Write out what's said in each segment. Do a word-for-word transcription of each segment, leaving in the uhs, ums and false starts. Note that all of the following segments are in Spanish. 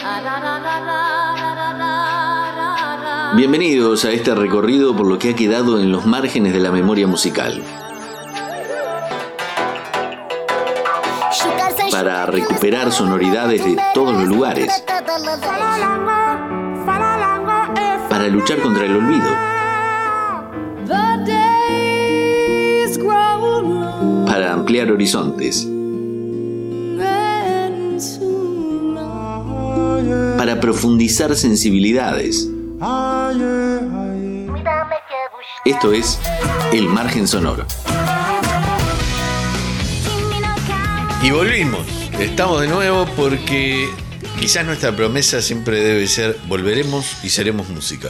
Bienvenidos a este recorrido por lo que ha quedado en los márgenes de la memoria musical. Para recuperar sonoridades de todos los lugares. Para luchar contra el olvido. Para ampliar horizontes. Para profundizar sensibilidades. Esto es El Margen Sonoro. Y volvimos, estamos de nuevo porque quizás nuestra promesa siempre debe ser: volveremos y seremos música.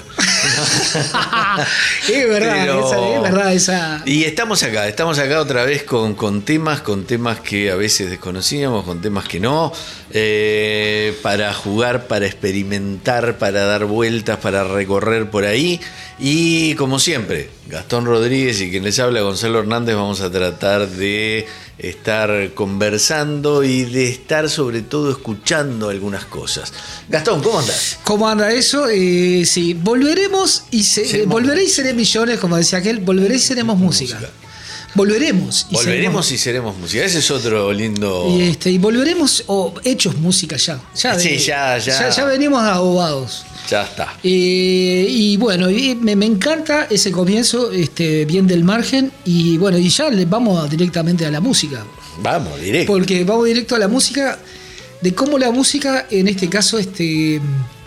Es verdad, Pero... esa, es verdad esa. Y estamos acá, estamos acá otra vez con, con temas, con temas que a veces desconocíamos, con temas que no, eh, para jugar, para experimentar, para dar vueltas, para recorrer por ahí. Y como siempre, Gastón Rodríguez y quien les habla, Gonzalo Hernández, vamos a tratar de estar conversando y de estar sobre todo escuchando algunas cosas. Gastón, ¿cómo andás? ¿Cómo anda eso? Eh, sí, volveremos y se, eh, volveré y seré millones, como decía aquel, volveré y seremos música. música. Volveremos y Volveremos seremos, y seremos música. Ese es otro lindo. Y, este, y volveremos o hechos música ya. ya sí, ven, ya, ya. ya. Ya venimos ahogados. Ya está. Eh, y bueno, y me, me encanta ese comienzo, este, bien del margen. Y bueno, y ya le vamos directamente a la música. Vamos, directo. Porque vamos directo a la música, de cómo la música, en este caso, este.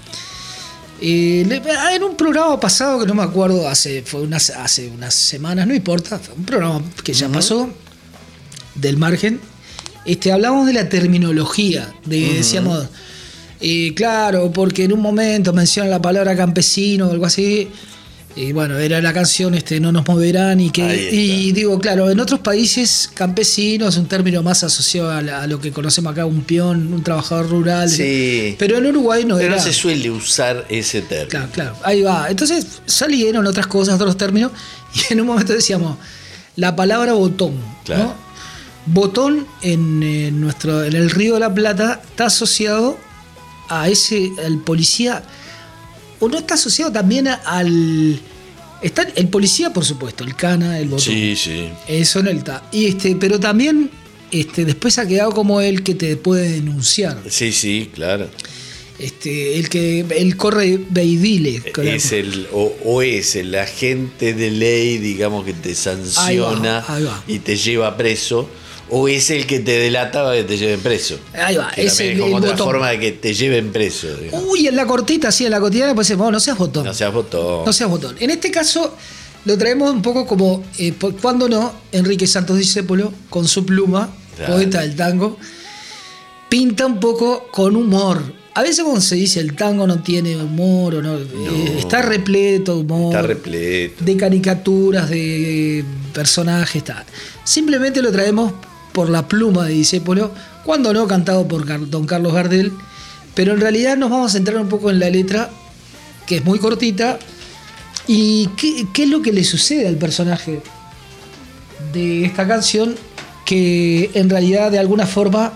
Eh, en un programa pasado que no me acuerdo, hace, fue unas, hace unas semanas, no importa, fue un programa que ya uh-huh. pasó, del margen, este, hablamos de la terminología, de, uh-huh. decíamos, eh, claro, porque en un momento mencionan la palabra campesino o algo así, y bueno, era la canción este, No nos moverán, y que y digo, claro, en otros países campesino es un término más asociado a, la, a lo que conocemos acá, un peón, un trabajador rural. Sí. Pero en Uruguay no pero era. no se suele usar ese término. Claro, claro, ahí va. Entonces salieron otras cosas, otros términos, y en un momento decíamos la palabra botón, claro. ¿no? Botón en, en nuestro, en el Río de la Plata está asociado a ese, el policía. ¿O no está asociado también al... Está el policía, por supuesto, el cana, el botón. Sí, sí. Eso no está. Y este, pero también este, después ha quedado como el que te puede denunciar. Sí, sí, claro. Este, el que el corre ve y dile. Es el, o, o es el agente de ley, digamos, que te sanciona ahí va, ahí va. y te lleva preso. O es el que te delata para que te lleven preso. Ahí va, que es el, es como el otra botón. forma de que te lleven preso. Digamos. Uy, en la cortita, así en la cotidiana, pues decimos, no seas botón. No seas botón. No seas botón. En este caso, lo traemos un poco como, eh, cuando no, Enrique Santos Discépolo, con su pluma, claro. poeta del tango, pinta un poco con humor. A veces cuando se dice el tango no tiene humor, o no, no eh, está repleto de humor. Está repleto. De caricaturas, de personajes, tal. Simplemente lo traemos por la pluma de Discépolo, cuando no cantado por don Carlos Gardel, pero en realidad nos vamos a centrar un poco en la letra, que es muy cortita, y qué, qué es lo que le sucede al personaje de esta canción, que en realidad de alguna forma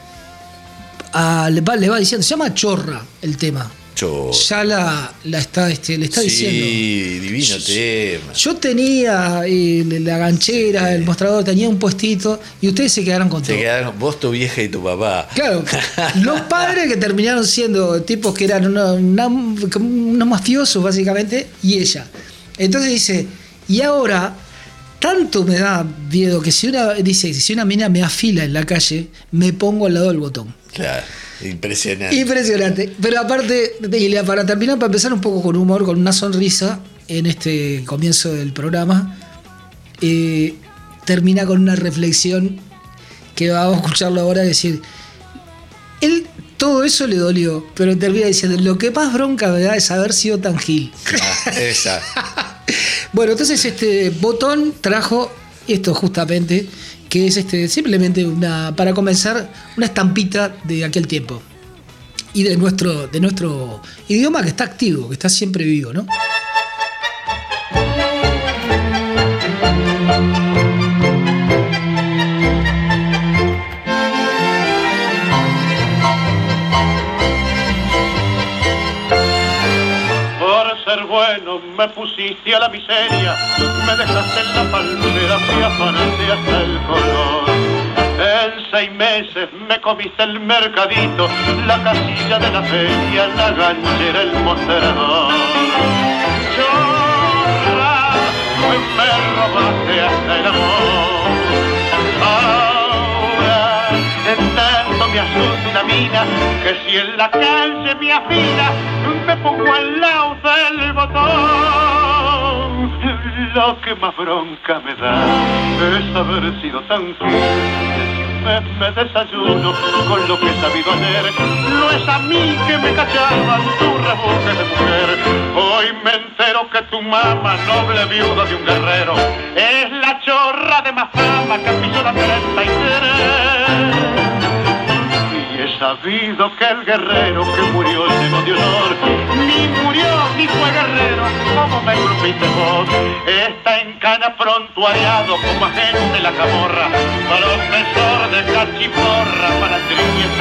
a, le, va, le va diciendo, se llama Chorra el tema. Chorra. Ya la, la está, este, le está sí, diciendo. Sí, divino yo, tema. Yo tenía eh, la ganchera, sí. el mostrador, tenía un puestito, y ustedes se quedaron con se todo. Quedaron, vos, tu vieja y tu papá. Claro, los padres que terminaron siendo tipos que eran unos, una, unos mafiosos básicamente, y ella. Entonces dice, y ahora tanto me da miedo que si una, dice, si una mina me afila en la calle, me pongo al lado del botón. Claro. Impresionante. Impresionante. Pero aparte, y para terminar, para empezar un poco con humor, con una sonrisa, en este comienzo del programa, eh, termina con una reflexión que vamos a escucharlo ahora, decir, él todo eso le dolió, pero termina diciendo, lo que más bronca me da es haber sido tan gil. Ah, esa. Bueno, entonces este Botón trajo esto justamente, que es este simplemente una, para comenzar, una estampita de aquel tiempo y de nuestro, de nuestro idioma, que está activo, que está siempre vivo, ¿no? bueno me pusiste a la miseria, me dejaste en la palmera, fui aparte hasta el color. En seis meses me comiste el mercadito, la casilla de la feria, la ganchera, el mostrador. Chorra, me robaste hasta el amor. Ahora, en tanto me asusta una mina, que si en la calle me afina, me pongo al lado del botón. Lo que más bronca me da es haber sido tan fiel. Me, me desayuno con lo que he sabido hacer. No es a mí que me cachaban tu rebuje de mujer. Hoy me entero que tu mamá, noble viuda de un guerrero, es la chorra de más fama que pisó la treinta y tres. Y he sabido que el guerrero que murió lleno de honor, ni murió ni fue guerrero, como me grupiste vos. Está en cana prontuariado como agente de la camorra, profesor de cachiporra para trivieta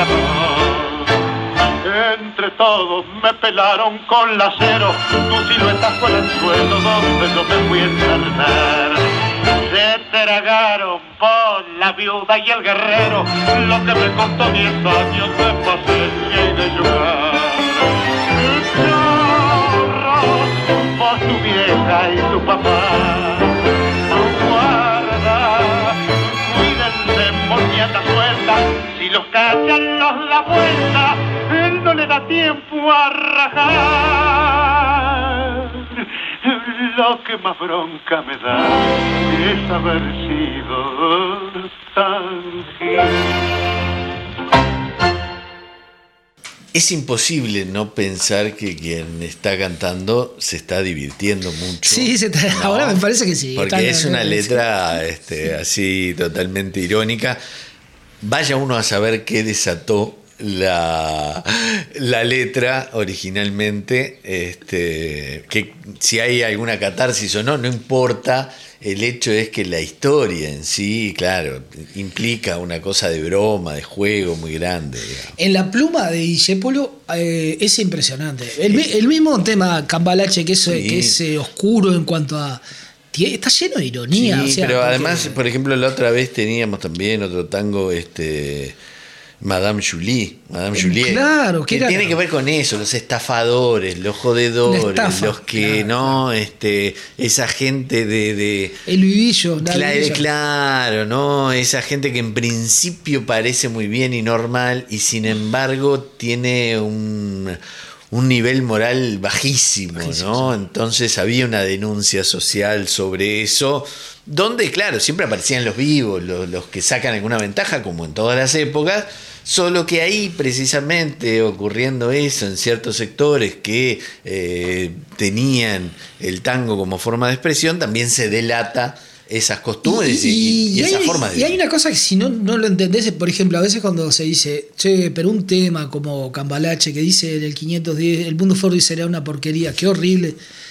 voz. Entre todos me pelaron con lacero, tu silueta fue el anzuelo donde yo me fui a ensartar. Se tragaron por la viuda y el guerrero lo que me costó diez años de paciencia y de llorar. Chorros, vos, tu vieja y tu papá, guarda, cuídense, moñata suelta, si los cachan los da vuelta, él no le da tiempo a rajar. Lo que más bronca me da es haber sido tan gil. Es imposible no pensar que quien está cantando se está divirtiendo mucho. Sí, se está, ¿no? Ahora me parece que sí. Porque está, es una letra este, así totalmente irónica. Vaya uno a saber qué desató la, la letra originalmente, este, que si hay alguna catarsis o no, no importa. El hecho es que la historia en sí, claro, implica una cosa de broma, de juego muy grande, digamos. En la pluma de Discépolo eh, es impresionante. El, el mismo tema Cambalache, que es, sí. que es eh, oscuro en cuanto a... Está lleno de ironía. Sí, o sea, pero porque... además, por ejemplo, la otra vez teníamos también otro tango, este... Madame Julie, Madame Juliet, claro, que tiene que ver con eso, los estafadores, los jodedores, estafa, los que claro, no, claro. este, esa gente de, de el vivillo, claro, claro, no, esa gente que en principio parece muy bien y normal y sin embargo tiene un un nivel moral bajísimo, bajísimo ¿no? Sí. Entonces había una denuncia social sobre eso, donde, claro, siempre aparecían los vivos, los, los que sacan alguna ventaja, como en todas las épocas, solo que ahí, precisamente, ocurriendo eso en ciertos sectores que eh, tenían el tango como forma de expresión, también se delata esas costumbres y, y, y, y esa hay, forma de... Y hay una cosa que si no, no lo entendés, por ejemplo, a veces cuando se dice, che, pero un tema como Cambalache, que dice en el quinientos diez, el mundo Ford será una porquería, qué horrible.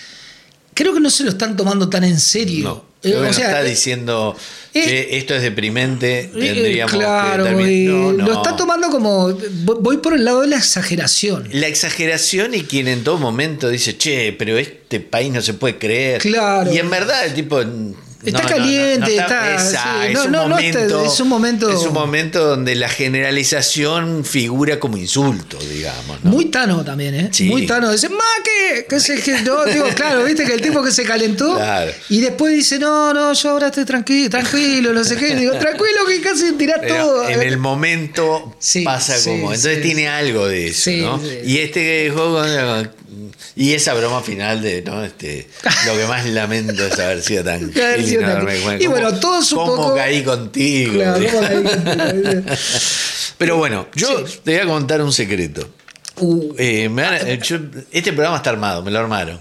Creo que no se lo están tomando tan en serio. No, eh, o sea, está diciendo eh, que esto es deprimente, tendríamos eh, claro, que también... No, no. Lo está tomando como... Voy por el lado de la exageración. La exageración y quien en todo momento dice, che, pero este país no se puede creer. Claro. Y en verdad el tipo... Está no, caliente, no, no, no está, está sí, es, no, un no, momento, no está, es un momento es un momento donde la generalización figura como insulto, digamos, ¿no? Muy Tano también, ¿eh? Sí. Muy Tano, dice, ¡Maque! Que se, que, no, digo, claro, viste que el tipo que se calentó claro. Y después dice, no, no, yo ahora estoy tranquilo, tranquilo, no sé qué. Digo, tranquilo que casi tirás pero todo. En el momento sí, pasa sí, como, entonces sí, tiene sí. algo de eso, sí, ¿no? Sí. Y este juego... Y esa broma final de, ¿no? Este, lo que más lamento es haber sido tan gil y no darme cuenta. Y bueno, todo su ¿Cómo poco... caí contigo? Claro, ¿cómo caí contigo? Pero bueno, yo sí. te voy a contar un secreto. Uh, eh, me van, yo, este programa está armado, me lo armaron.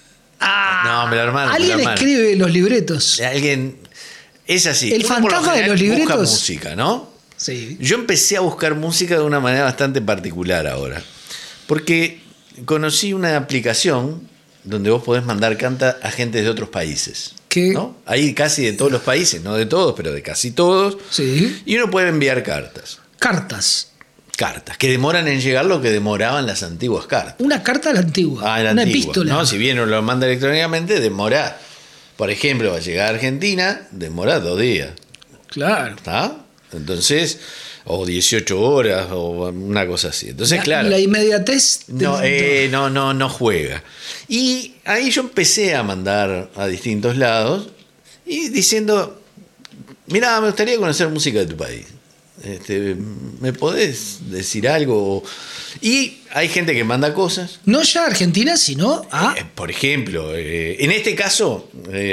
Ah, no, me lo armaron. Alguien me lo armaron. escribe los libretos. Alguien. Es así. El Uno fantasma de los libretos. Busca música, ¿no? Sí. Yo empecé a buscar música de una manera bastante particular ahora. Porque conocí una aplicación donde vos podés mandar canta a gente de otros países. ¿Qué? ¿No? Hay casi de todos los países, no de todos, pero de casi todos. Sí. Y uno puede enviar cartas. Cartas. cartas, que demoran en llegar lo que demoraban las antiguas cartas. Una carta a la antigua, Ah, la una antigua, epístola. ¿no? Si bien uno lo manda electrónicamente, demora. Por ejemplo, va a llegar a Argentina, demora dos días. Claro. ¿Está? Entonces, o dieciocho horas, o una cosa así. Entonces, la, claro. La inmediatez. del- No, eh, no, no, no juega. Y ahí yo empecé a mandar a distintos lados y diciendo, mirá, me gustaría conocer música de tu país. Este, ¿me podés decir algo? Y hay gente que manda cosas. No ya a Argentina, sino a. Eh, por ejemplo, eh, en este caso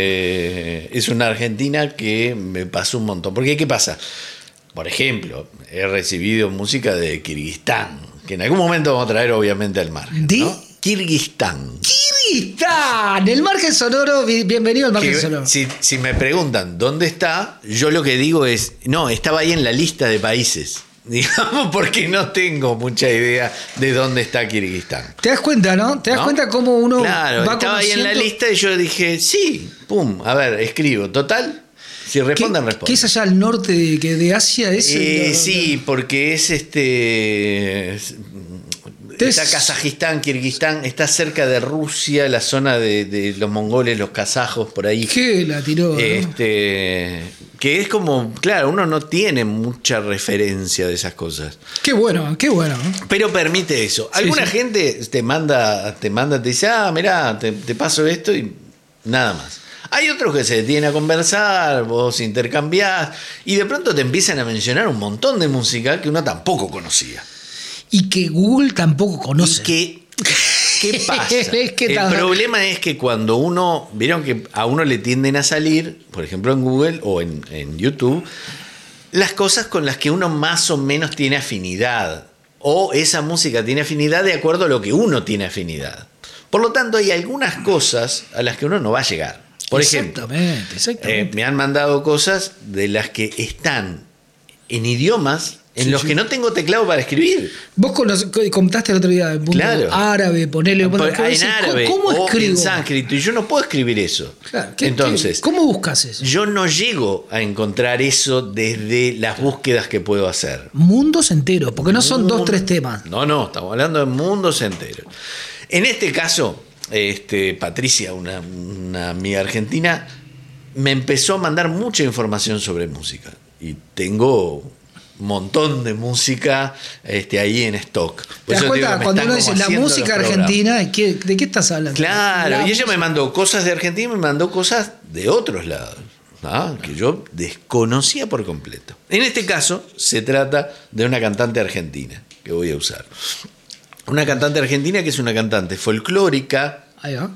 eh, es una argentina que me pasó un montón. Porque, ¿qué pasa? Por ejemplo, he recibido música de Kirguistán, que en algún momento vamos a traer obviamente al margen. ¿De? ¿no? Kirguistán. Kirguistán, el margen sonoro. bi- Bienvenido al margen Que, sonoro. si, si me preguntan dónde está, yo lo que digo es, no, estaba ahí en la lista de países. Digamos, porque no tengo mucha idea de dónde está Kirguistán. Te das cuenta, ¿no? Te das ¿No? cuenta cómo uno Claro, va estaba ahí en la conociendo- lista y yo dije, sí, pum, a ver, escribo. Total, si responden, ¿Qué, responden. ¿Qué es allá al norte de, que de Asia? Es, Eh, lo- sí, porque es este. es- Entonces- está Kazajistán, Kirguistán, está cerca de Rusia, la zona de, de los mongoles, los kazajos, por ahí. ¿Qué la tiró? ¿no? Este, que es como, claro, uno no tiene mucha referencia de esas cosas. Qué bueno, qué bueno. ¿no? Pero permite eso. Alguna sí. gente te manda, te manda, te dice, ah, mirá, te, te paso esto y nada más. Hay otros que se detienen a conversar, vos intercambiás, y de pronto te empiezan a mencionar un montón de música que uno tampoco conocía. Y que Google tampoco conoce. Y que, ¿qué pasa? Es que El tam- problema es que cuando uno, vieron que a uno le tienden a salir, por ejemplo en Google o en, en YouTube, las cosas con las que uno más o menos tiene afinidad. O esa música tiene afinidad de acuerdo a lo que uno tiene afinidad. Por lo tanto, hay algunas cosas a las que uno no va a llegar. Por ejemplo, Exactamente, eh, exactamente. me han mandado cosas de las que están en idiomas en Sí, los sí. que no tengo teclado para escribir. Vos conoc- contaste el otro día el mundo Claro. árabe, ponele. Por- ponele- en decís, árabe ¿Cómo o escribo? en sánscrito, y yo no puedo escribir eso. Claro, ¿qué- Entonces, qué- ¿Cómo buscas eso? yo no llego a encontrar eso desde las búsquedas que puedo hacer. Mundos enteros, porque no son dos, Mundo- tres temas. No, no, estamos hablando de mundos enteros. En este caso, este, Patricia, una, una amiga argentina, me empezó a mandar mucha información sobre música. Y tengo un montón de música este, ahí en stock. Por ¿Te das eso digo cuenta? que me Cuando están uno como dice la haciendo música los programas. argentina, ¿qué- ¿de qué estás hablando? Claro, La y ella me música- mandó cosas de Argentina y me mandó cosas de otros lados, ¿ah? Que yo desconocía por completo. En este caso, se trata de una cantante argentina que voy a usar. Una cantante argentina que es una cantante folclórica, Ahí va.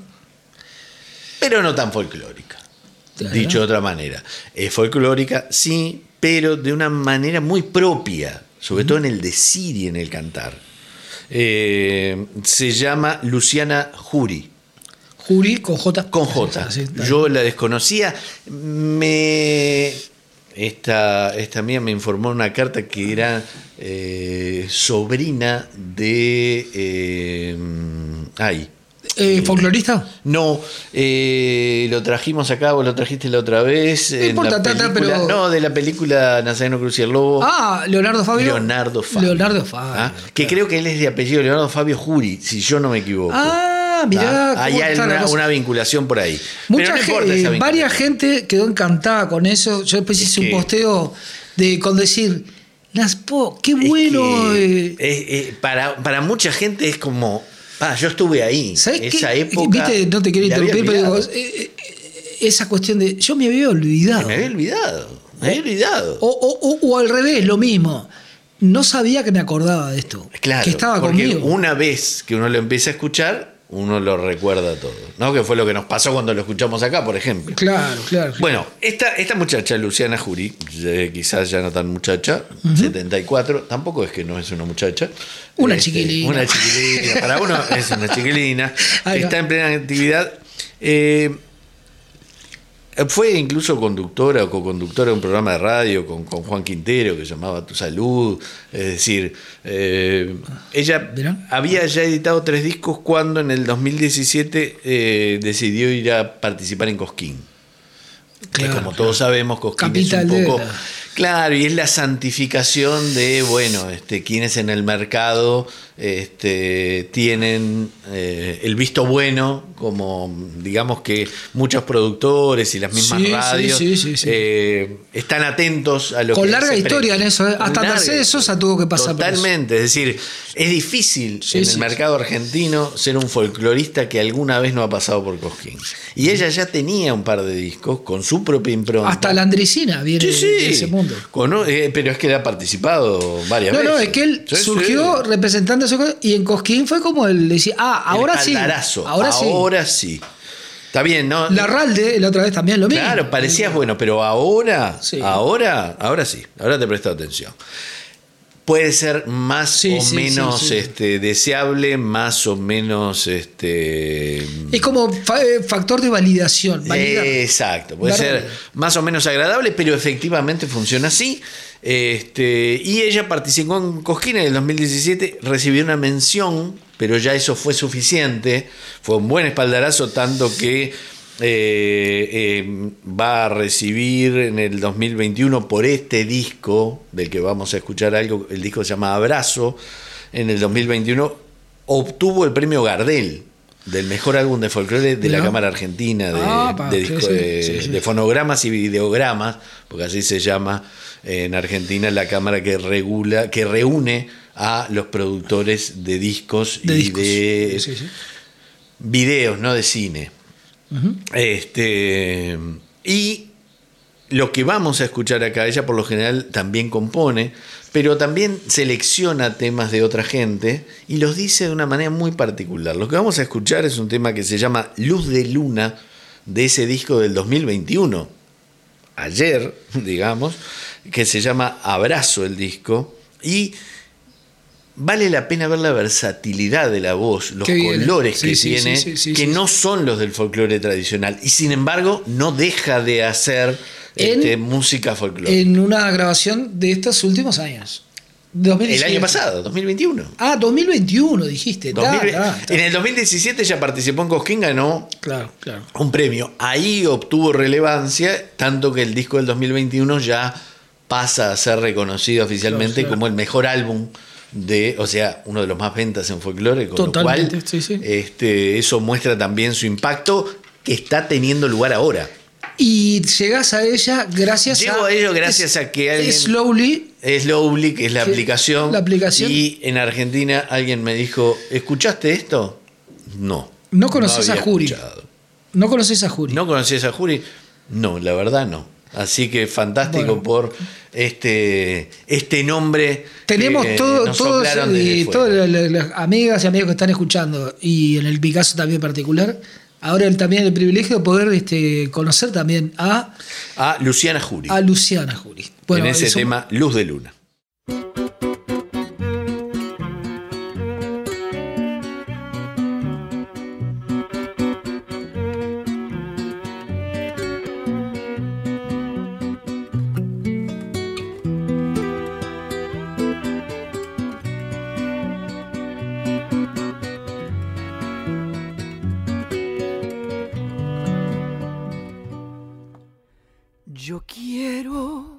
pero no tan folclórica. Claro. Dicho de otra manera. Es folclórica, sí, pero de una manera muy propia, sobre todo en el decir y en el cantar. Eh, se llama Luciana Jury. Juri con J. Con J. Sí, está Yo la desconocía. Me. Esta, esta mía me informó en una carta que era eh, sobrina de. Eh, ay. Eh, ¿Folclorista? No, eh, lo trajimos acá, vos lo trajiste la otra vez. No en importa, la tata, película- pero- No, de la película Nazareno Cruz y el Lobo. Ah, Leonardo Fabio. Leonardo Fabio. Leonardo Fabio. ¿Ah? Que creo que él es de apellido Leonardo Fabio Jury, si yo no me equivoco. Ah, mirá. ¿Ah? Hay cómo está la una, cosa. una vinculación por ahí. Mucha Pero no gente, importa esa vinculación. varias gente quedó encantada con eso. Yo después hice un que- posteo de con decir, las po, qué Es bueno. que, eh, eh, eh, para, para mucha gente es como, ah, yo estuve ahí. ¿Sabés Esa qué? época. Viste, no te quería me había interrumpir, pero digo, olvidado. eh, eh, esa cuestión de. Yo me había olvidado. Me había olvidado. Me había olvidado. O, o- o- o al revés, lo mismo. No sabía que me acordaba de esto. Claro, que estaba porque conmigo. una vez que uno lo empieza a escuchar, uno lo recuerda todo. ¿No? Que fue lo que nos pasó cuando lo escuchamos acá, por ejemplo. Claro, claro. Bueno, esta, esta muchacha, Luciana Jury, eh, quizás ya no tan muchacha, setenta y cuatro, tampoco es que no es una muchacha. Una chiquilina. Una chiquilina, para uno es una chiquilina, Ahí que va. está en plena actividad. Eh, fue incluso conductora o coconductora de un programa de radio con, con Juan Quintero que se llamaba Tu Salud. Es decir, eh, ella ¿Verán? había ya editado tres discos cuando en el dos mil diecisiete eh, decidió ir a participar en Cosquín. Claro, que como claro. todos sabemos, Cosquín Capital es un de poco. la- Claro, y es la santificación de, bueno, este, quienes en el mercado este, tienen eh, el visto bueno, como digamos que muchos productores y las mismas Sí, radios sí, sí, sí, sí. eh, están atentos a lo Con que larga se historia prende. en eso, ¿eh? Hasta Larga Mercedes historia. Sosa tuvo que pasar por eso. Totalmente, es decir, es difícil Sí, en sí, el mercado argentino ser un folclorista que alguna vez no ha pasado por Cosquín. Y ella ya tenía un par de discos con su propia impronta. Hasta la Andricina viene Sí, sí. de ese mundo. Con- eh, pero es que él ha participado varias No, veces. no, es que él Sí, surgió sí. representando eso y en Cosquín fue como él decía, ah, ahora El sí. espaldarazo. Ahora sí. Ahora sí. Está bien, ¿no? Larralde, la otra vez también lo mismo. Claro, parecías bueno, pero ahora, Sí. ahora, ahora sí, ahora te presto atención. Puede ser más Sí, o sí, menos sí, sí. Este, deseable, más o menos este. Es como fa- eh, factor de validación. validar. Exacto, puede Darle. ser más o menos agradable, pero efectivamente funciona así. Este, y ella participó en Cosquín en el dos mil diecisiete, recibió una mención, pero ya eso fue suficiente. Fue un buen espaldarazo, tanto que eh, eh, va a recibir en el dos mil veintiuno por este disco, del que vamos a escuchar algo, el disco se llama Abrazo, en el dos mil veintiuno obtuvo el premio Gardel del mejor álbum de folclore de Mirá. la Cámara Argentina de, Ah, pa, de sí, disco- sí, de- sí, sí. de fonogramas y videogramas, porque así se llama en Argentina la cámara que regula, que reúne a los productores de discos De y discos. de Sí, sí. videos, no de cine. Ujú. Este, y lo que vamos a escuchar acá, ella por lo general también compone, pero también selecciona temas de otra gente y los dice de una manera muy particular. Lo que vamos a escuchar es un tema que se llama Luz de Luna, de ese disco del dos mil veintiuno, ayer, digamos, que se llama Abrazo el disco, y vale la pena ver la versatilidad de la voz, los Qué bien, ¿eh? colores Sí, que sí, tiene, sí, sí, sí, que sí. no son los del folclore tradicional, y sin embargo no deja de hacer En- este, música folclórica. En una grabación de estos últimos años. dos mil El diecisiete. año pasado, dos mil veintiuno. Ah, dos mil veintiuno dijiste. dos Ta, mil ta, ta. En el dos mil diecisiete ya participó en Cosquín, ganó Claro, claro. un premio. Ahí obtuvo relevancia, tanto que el disco del dos mil veintiuno ya pasa a ser reconocido oficialmente Claro, claro. como el mejor álbum de, o sea, uno de los más ventas en folclore, con Totalmente, lo cual sí, sí. Este, eso muestra también su impacto que está teniendo lugar ahora. Y llegás a ella gracias Llego a. a ello gracias es- a que alguien- Slowly. Slowly, que es la Que- aplicación. la aplicación. Y en Argentina alguien me dijo, ¿escuchaste esto? No. No conoces había a Jury. escuchado. No conoces a Jury. ¿No conocías a Jury? No, la verdad no. Así que fantástico Bueno. por este, este nombre. Tenemos que todo, nos todos, soplaron desde eh, fuera. todas las, las amigas y amigos que están escuchando, y en el mi caso también particular, ahora el- también el privilegio de poder este, conocer también a, A Luciana Jury. a Luciana Jury. en ese eso- tema, Luz de Luna. Yo quiero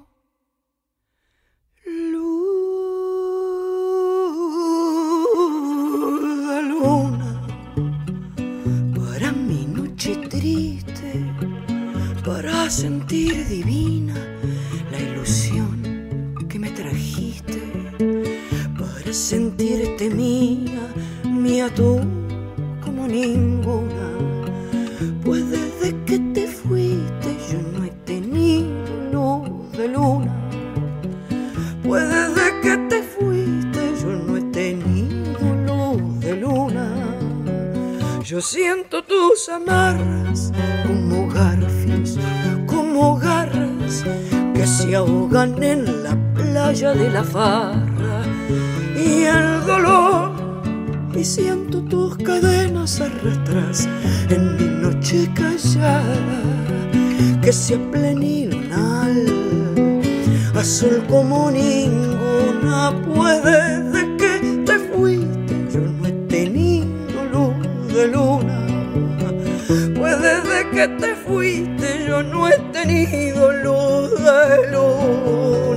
luz de luna para mi noche triste, para sentir divina la ilusión que me trajiste, para sentirte mía, mía tú como ninguna. Pues desde que te fuiste yo no he tenido luz de luna. Pues desde que te fuiste yo no he tenido luz de luna. Yo siento tus amarras como garfios, como garras que se ahogan en la playa de la farra. Y el dolor, y siento tus cadenas arrastras en mi noche callada, que sea plenilunal, azul como ninguna. Puede de que te fuiste yo no he tenido luz de luna. Puede de que te fuiste yo no he tenido luz de luna.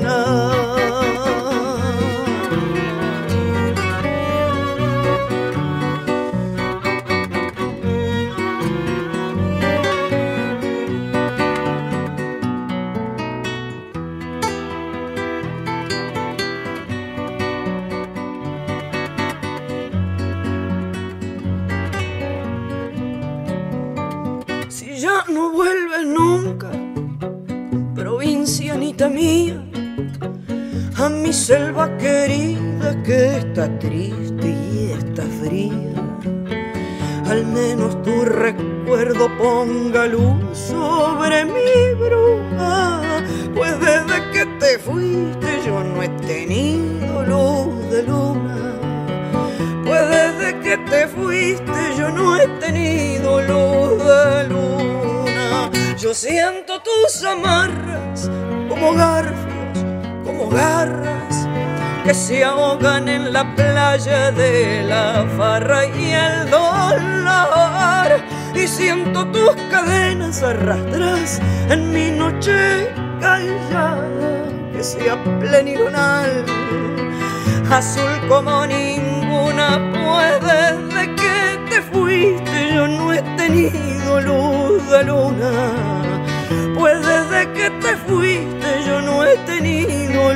no vuelves nunca, provincianita mía, a mi selva querida que está triste y está fría. Al menos tu recuerdo ponga luz sobre mi bruma, pues desde que te fuiste yo no he tenido luz de luna. Pues desde que te fuiste yo no he tenido luz de luna. Yo siento tus amarras como garfios, como garras que se ahogan en la playa de la farra y el dolor. Y siento tus cadenas arrastras en mi noche callada, que sea plenilunal, azul como ninguna. Pues desde que te fuiste yo no he tenido luz de luna. Pues desde que te fuiste yo no he tenido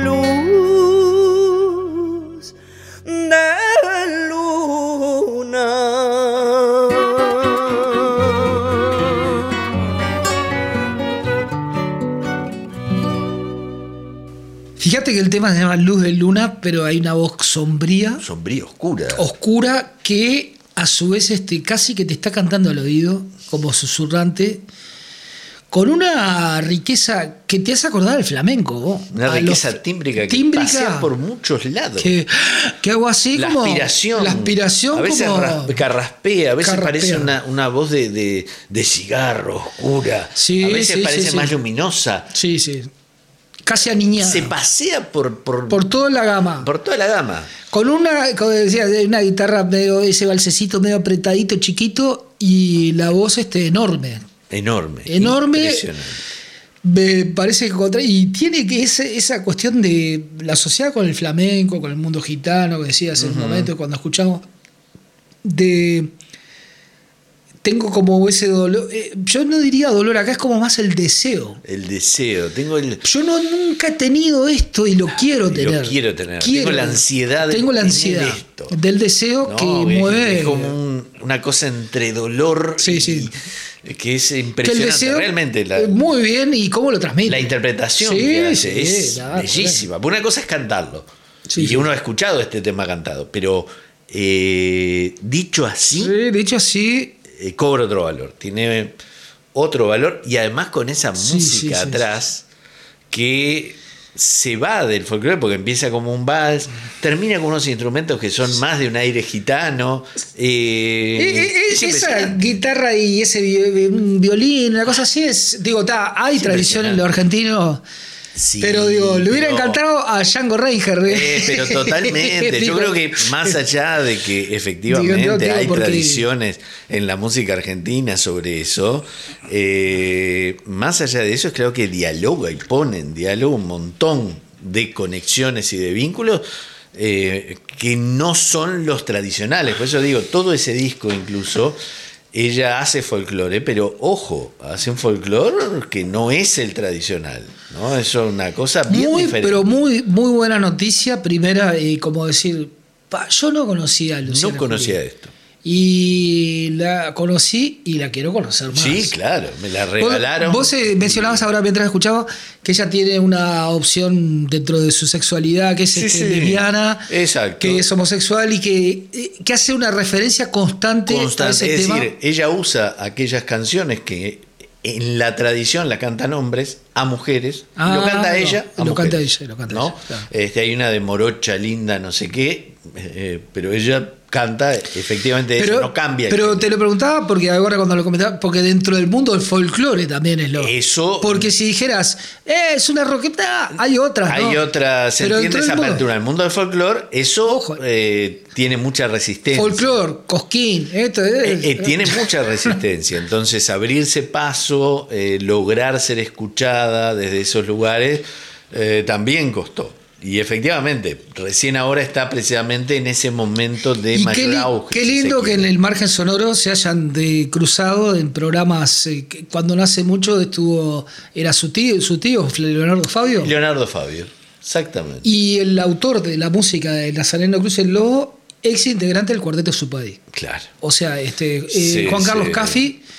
luz de luna. Fíjate que el tema se llama Luz de Luna, pero hay una voz sombría, Sombría, oscura. oscura, que a su vez este, casi que te está cantando al oído, como susurrante, con una riqueza que te hace acordar al flamenco. ¿Vos? Una A riqueza los- tímbrica que tímbrica, pasea por muchos lados. Que, que hago así la como... aspiración. La aspiración a veces como... ras- carraspea, a veces carraspea. parece una, una voz de, de, de cigarro oscura. Sí, a veces sí, parece sí, sí. más luminosa. Sí, sí. Casi aniñada. Se pasea por, por, Por toda la gama. por toda la gama. Con una, como decía, una guitarra medio, ese balsecito medio apretadito, chiquito, y la voz este enorme. Enorme. Enorme. Impresionante. Me parece que contra- y tiene que esa, esa cuestión de la sociedad con el flamenco, con el mundo gitano, que decías en un momento cuando escuchamos, de tengo como ese dolor, eh, yo no diría dolor, acá es como más el deseo. El deseo. Tengo el. Yo no, nunca he tenido esto y lo quiero y lo tener. quiero tener. Tengo la ansiedad de Tengo la tener ansiedad esto. del deseo No, que es, mueve. es como un- una cosa entre dolor Sí, y. sí. Que es que el impresionante. deseo, Realmente. La, eh, muy bien, y cómo lo transmite. La interpretación Sí, que hace sí, es nada, bellísima. Una cosa es cantarlo. Sí, y sí. uno ha escuchado este tema cantado. Pero eh, dicho así, Sí, de hecho así. eh, cobra otro valor. Tiene otro valor. Y además con esa Sí, música sí, sí, atrás que se va del folclore porque empieza como un vals, termina con unos instrumentos que son más de un aire gitano. eh, Eh, eh, es esa impresionante. guitarra y ese vi- un violín, una cosa así es. Digo, ta, hay Es tradición en impresionante. lo argentino. Sí, Pero digo, le hubiera pero- encantado a Django Reinhardt. Eh, pero totalmente. Yo Digo, creo que más allá de que efectivamente Digo, digo, hay porque- tradiciones en la música argentina sobre eso, eh, más allá de eso, creo que dialoga y pone en diálogo un montón de conexiones y de vínculos eh, que no son los tradicionales. Por eso digo, todo ese disco incluso. Ella hace folclore, pero ojo, hace un folclore que no es el tradicional, ¿no? Eso es una cosa bien muy, diferente. pero muy, muy buena noticia. Primera, y como decir, pa, yo no conocía a Luciana no conocía Julián. esto. Y la conocí y la quiero conocer más. Sí, claro, me la regalaron. Vos, vos, eh, mencionabas ahora mientras escuchaba que ella tiene una opción dentro de su sexualidad que es Sí, este, sí. lesbiana, Exacto. que es homosexual y que, eh, que hace una referencia constante, a Constante. ese Es tema. decir, ella usa aquellas canciones que en la tradición la cantan hombres a mujeres. Ah, y lo canta no, ella a lo mujeres, canta ella, lo canta ¿no? ella, claro. Este, hay una de morocha linda, no sé qué, eh, pero ella canta efectivamente eso, no cambia. el Pero género. te lo preguntaba porque ahora cuando lo comentaba, porque dentro del mundo del folclore también es lo. Eso- Porque si dijeras, eh, es una roqueta, hay otras. Hay ¿no? otra, se Pero entiende dentro esa del mundo- apertura. En el mundo del folclore, eso Ojo. eh, tiene mucha resistencia. Folclore, cosquín, esto es. Eh, eh, tiene mucha resistencia, entonces abrirse paso, eh, lograr ser escuchada desde esos lugares, eh, también costó. Y efectivamente, recién ahora está precisamente en ese momento de Y mayor qué, li- auge. qué si se lindo que quiere. en el margen sonoro se hayan de cruzado en programas. Eh, que cuando no hace mucho estuvo. Era su tío, su tío Leonardo Fabio. Leonardo Fabio, exactamente. Y el autor de la música de Nazareno Cruz el Lobo, ex integrante del Cuarteto Supadi. Claro. O sea, este, eh, Sí, Juan Carlos sí. Caffi,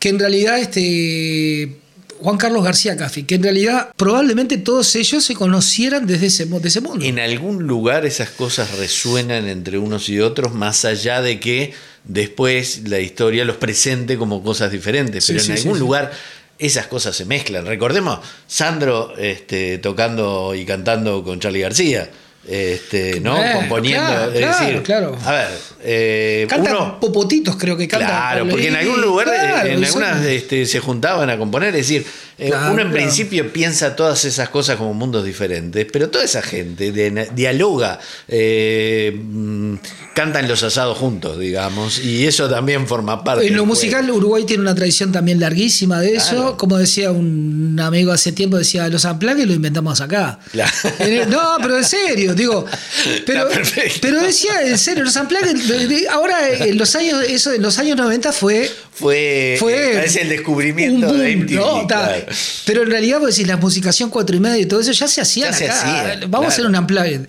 que en realidad este Juan Carlos García Caffi, que en realidad probablemente todos ellos se conocieran desde ese, de ese mundo. En algún lugar esas cosas resuenan entre unos y otros, más allá de que después la historia los presente como cosas diferentes, pero sí, en sí, algún sí, lugar sí. esas cosas se mezclan. Recordemos Sandro este, tocando y cantando con Charly García. Este, ¿no? Eh, Componiendo, claro, es claro, decir, claro. a ver, eh, cantan uno, popotitos, creo que cantan. Claro, porque en algún lugar, claro, en algunas este, se juntaban a componer, es decir, eh, claro, uno en claro. principio piensa todas esas cosas como mundos diferentes, pero toda esa gente de, dialoga, eh, cantan los asados juntos, digamos, y eso también forma parte. En lo musical, Uruguay tiene una tradición también larguísima de eso, claro. como decía un amigo hace tiempo, decía, los unplugged lo inventamos acá. Claro. El, no, pero en serio, digo, pero, pero decía, en serio, los unplugged, ahora en los años, eso en los años noventa fue... Fue, fue es el descubrimiento boom, de M T V. No, claro. Pero en realidad, vos decís, la musicación cuatro y media y todo eso ya se hacían ya acá. Se hacía, Vamos claro. a hacer un unplugged.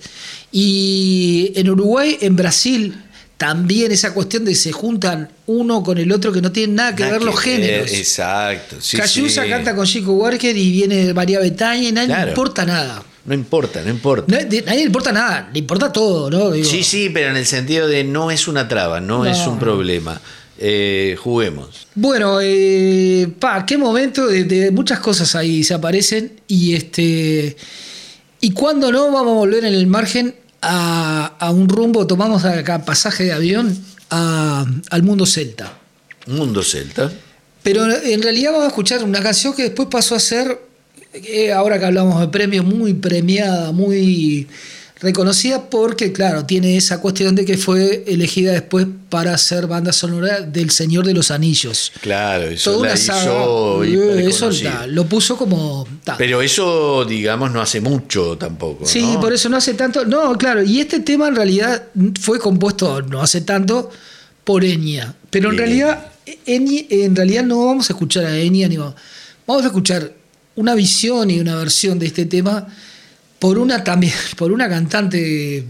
Y en Uruguay, en Brasil, también esa cuestión de se juntan uno con el otro que no tienen nada que nada ver que los géneros. Ver, exacto. Sí, Cayusa sí. canta con Chico Huarque y viene María Betaña y nadie claro. le importa nada. No importa, no importa. No, de, nadie le importa nada, le importa todo, ¿no? Digo, sí, sí, pero en el sentido de no es una traba, no, no. es un problema. Eh, juguemos. Bueno, eh, pa, qué momento de, de muchas cosas ahí se aparecen y este y cuando no vamos a volver en el margen a, a un rumbo, tomamos acá pasaje de avión a, al mundo celta. Mundo celta. Pero en realidad vamos a escuchar una canción que después pasó a ser, eh, ahora que hablamos de premios, muy premiada, muy reconocida porque, claro, tiene esa cuestión de que fue elegida después para ser banda sonora del Señor de los Anillos. Claro, eso Toda la una saga, hizo y eso ta, lo puso como... Ta. Pero eso, digamos, no hace mucho tampoco, Sí, ¿no? por eso no hace tanto... No, claro, y este tema en realidad fue compuesto no hace tanto por Enya. Pero en realidad, Enya, en realidad no vamos a escuchar a Enya, ni vamos, vamos a escuchar una visión y una versión de este tema por una también por una cantante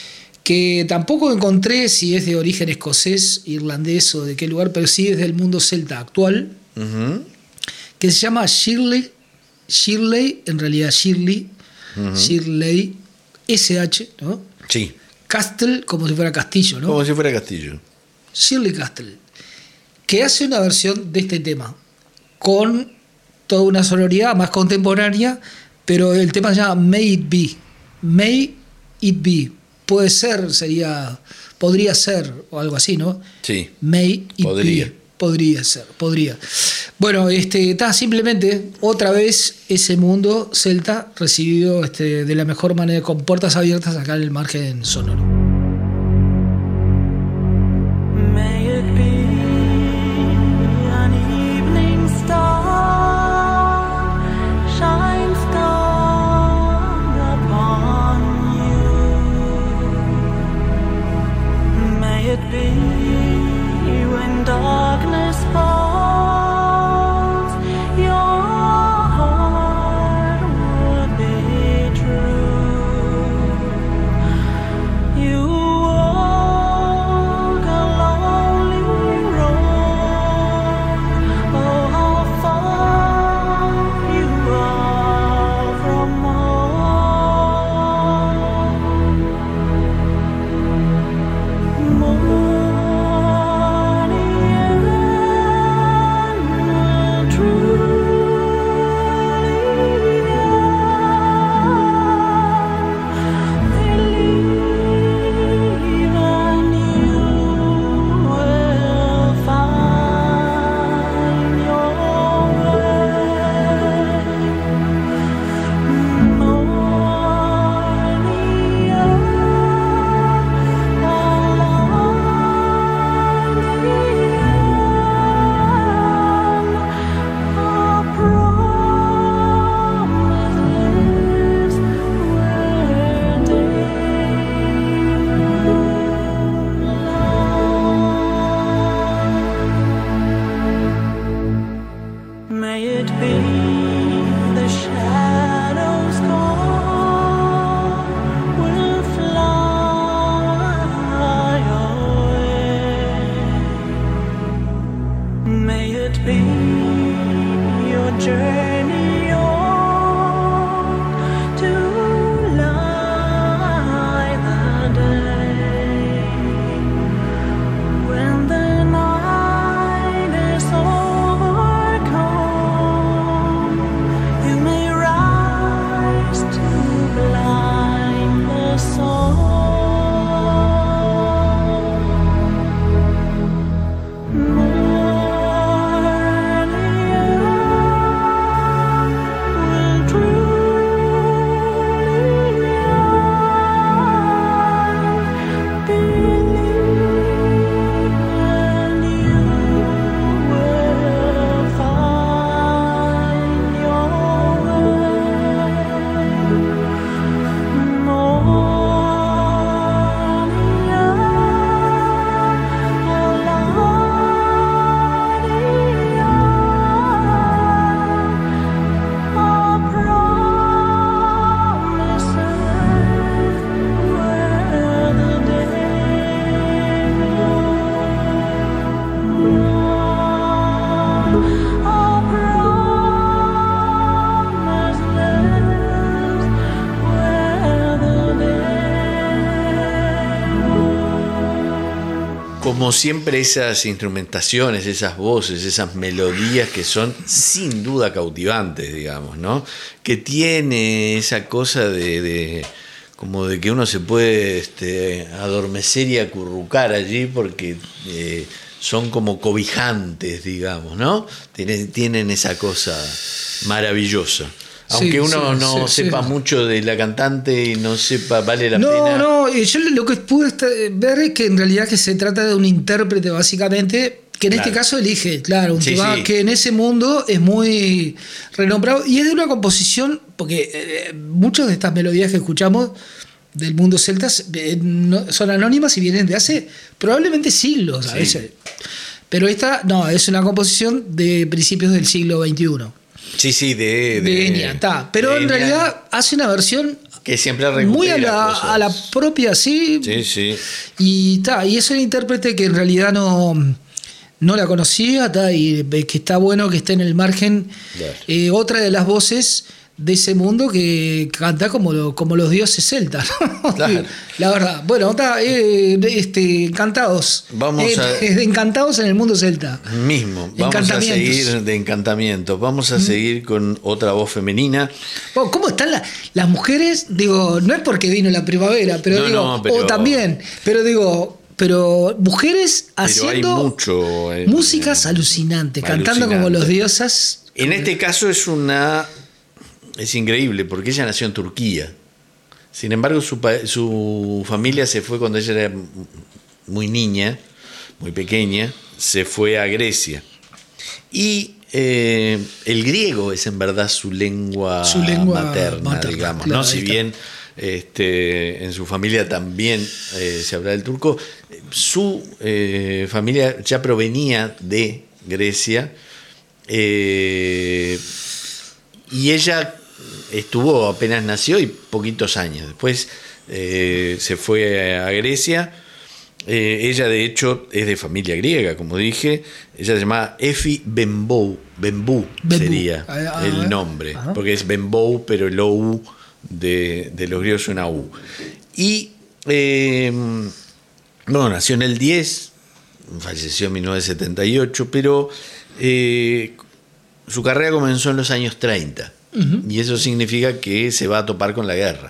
que tampoco encontré si es de origen escocés, irlandés o de qué lugar, pero sí es del mundo celta actual, uh-huh. que se llama Shirley, Shirley, en realidad Shirley, uh-huh. Shirley, S H, ¿no? Sí. Castle, como si fuera castillo, ¿no? Como si fuera castillo. Shirley Castle, que hace una versión de este tema con toda una sonoridad más contemporánea. Pero el tema se llama May It Be. May It Be. Puede ser, sería, podría ser, o algo así, ¿no? Sí. May It podría. Be. Podría ser, podría. Bueno, este, está simplemente otra vez ese mundo celta recibido este, de la mejor manera, con puertas abiertas acá en el margen sonoro. May it be an evening star. It be when darkness falls, your heart would be true. You como siempre esas instrumentaciones, esas voces, esas melodías que son sin duda cautivantes, digamos, ¿no? Que tiene esa cosa de, de como de que uno se puede este, adormecer y acurrucar allí porque eh, son como cobijantes, digamos, ¿no? Tienen, tienen esa cosa maravillosa. Aunque Sí, uno sí, no sí, sepa sí. mucho de la cantante y no sepa, vale la No, pena. no, eh, yo lo que pude esta- ver es que en realidad que se trata de un intérprete básicamente, que en Claro. este caso elige, claro, un Sí, tema sí. que en ese mundo es muy renombrado y es de una composición, porque eh, muchas de estas melodías que escuchamos del mundo celta eh, no- son anónimas y vienen de hace probablemente siglos a Sí. veces. Pero esta, no, es una composición de principios del siglo veintiuno. Sí, sí, de... De Enya, está. Pero de en Enya, realidad hace una versión que siempre recupera muy a la, cosas. a la propia, sí. Sí, sí. Y, ta, y es un intérprete que en realidad no, no la conocía, ta, y que está bueno que esté en el margen. Claro. Eh, otra de las voces de ese mundo que canta como, lo- como los dioses celtas. ¿no? Claro. La verdad. Bueno, ta, eh, este, encantados. Vamos Eh, a- eh, encantados en el mundo celta. Mismo. Vamos a Encantamientos. seguir de encantamientos. Vamos a seguir con otra voz femenina. Oh, ¿cómo están la- las mujeres? Digo, no es porque vino la primavera, pero No, digo, no, pero- o también, pero digo, pero mujeres Pero hay haciendo mucho. eh, músicas alucinantes, cantando como alucinante. los diosas. En este caso es una. Es increíble porque ella nació en Turquía. Sin embargo, su, pa- su familia se fue cuando ella era muy niña, muy pequeña, se fue a Grecia. Y eh, el griego es en verdad su lengua, Su lengua materna, materna, digamos, claro, ¿no? ahí Si está. bien este, en su familia también eh, se habla del turco, su eh, familia ya provenía de Grecia. eh, y ella estuvo, apenas nació, y poquitos años. Después eh, se fue a Grecia. Eh, ella, de hecho, es de familia griega, como dije. Ella se llama Efi Benbou. Benbou Benbou. sería Ah, ah, el nombre. ajá. Porque es Benbou, pero el O U de, de los griegos es una U. Y, eh, bueno, nació en el diez, falleció en mil novecientos setenta y ocho, pero eh, su carrera comenzó en los años treinta. Y eso significa que se va a topar con la guerra.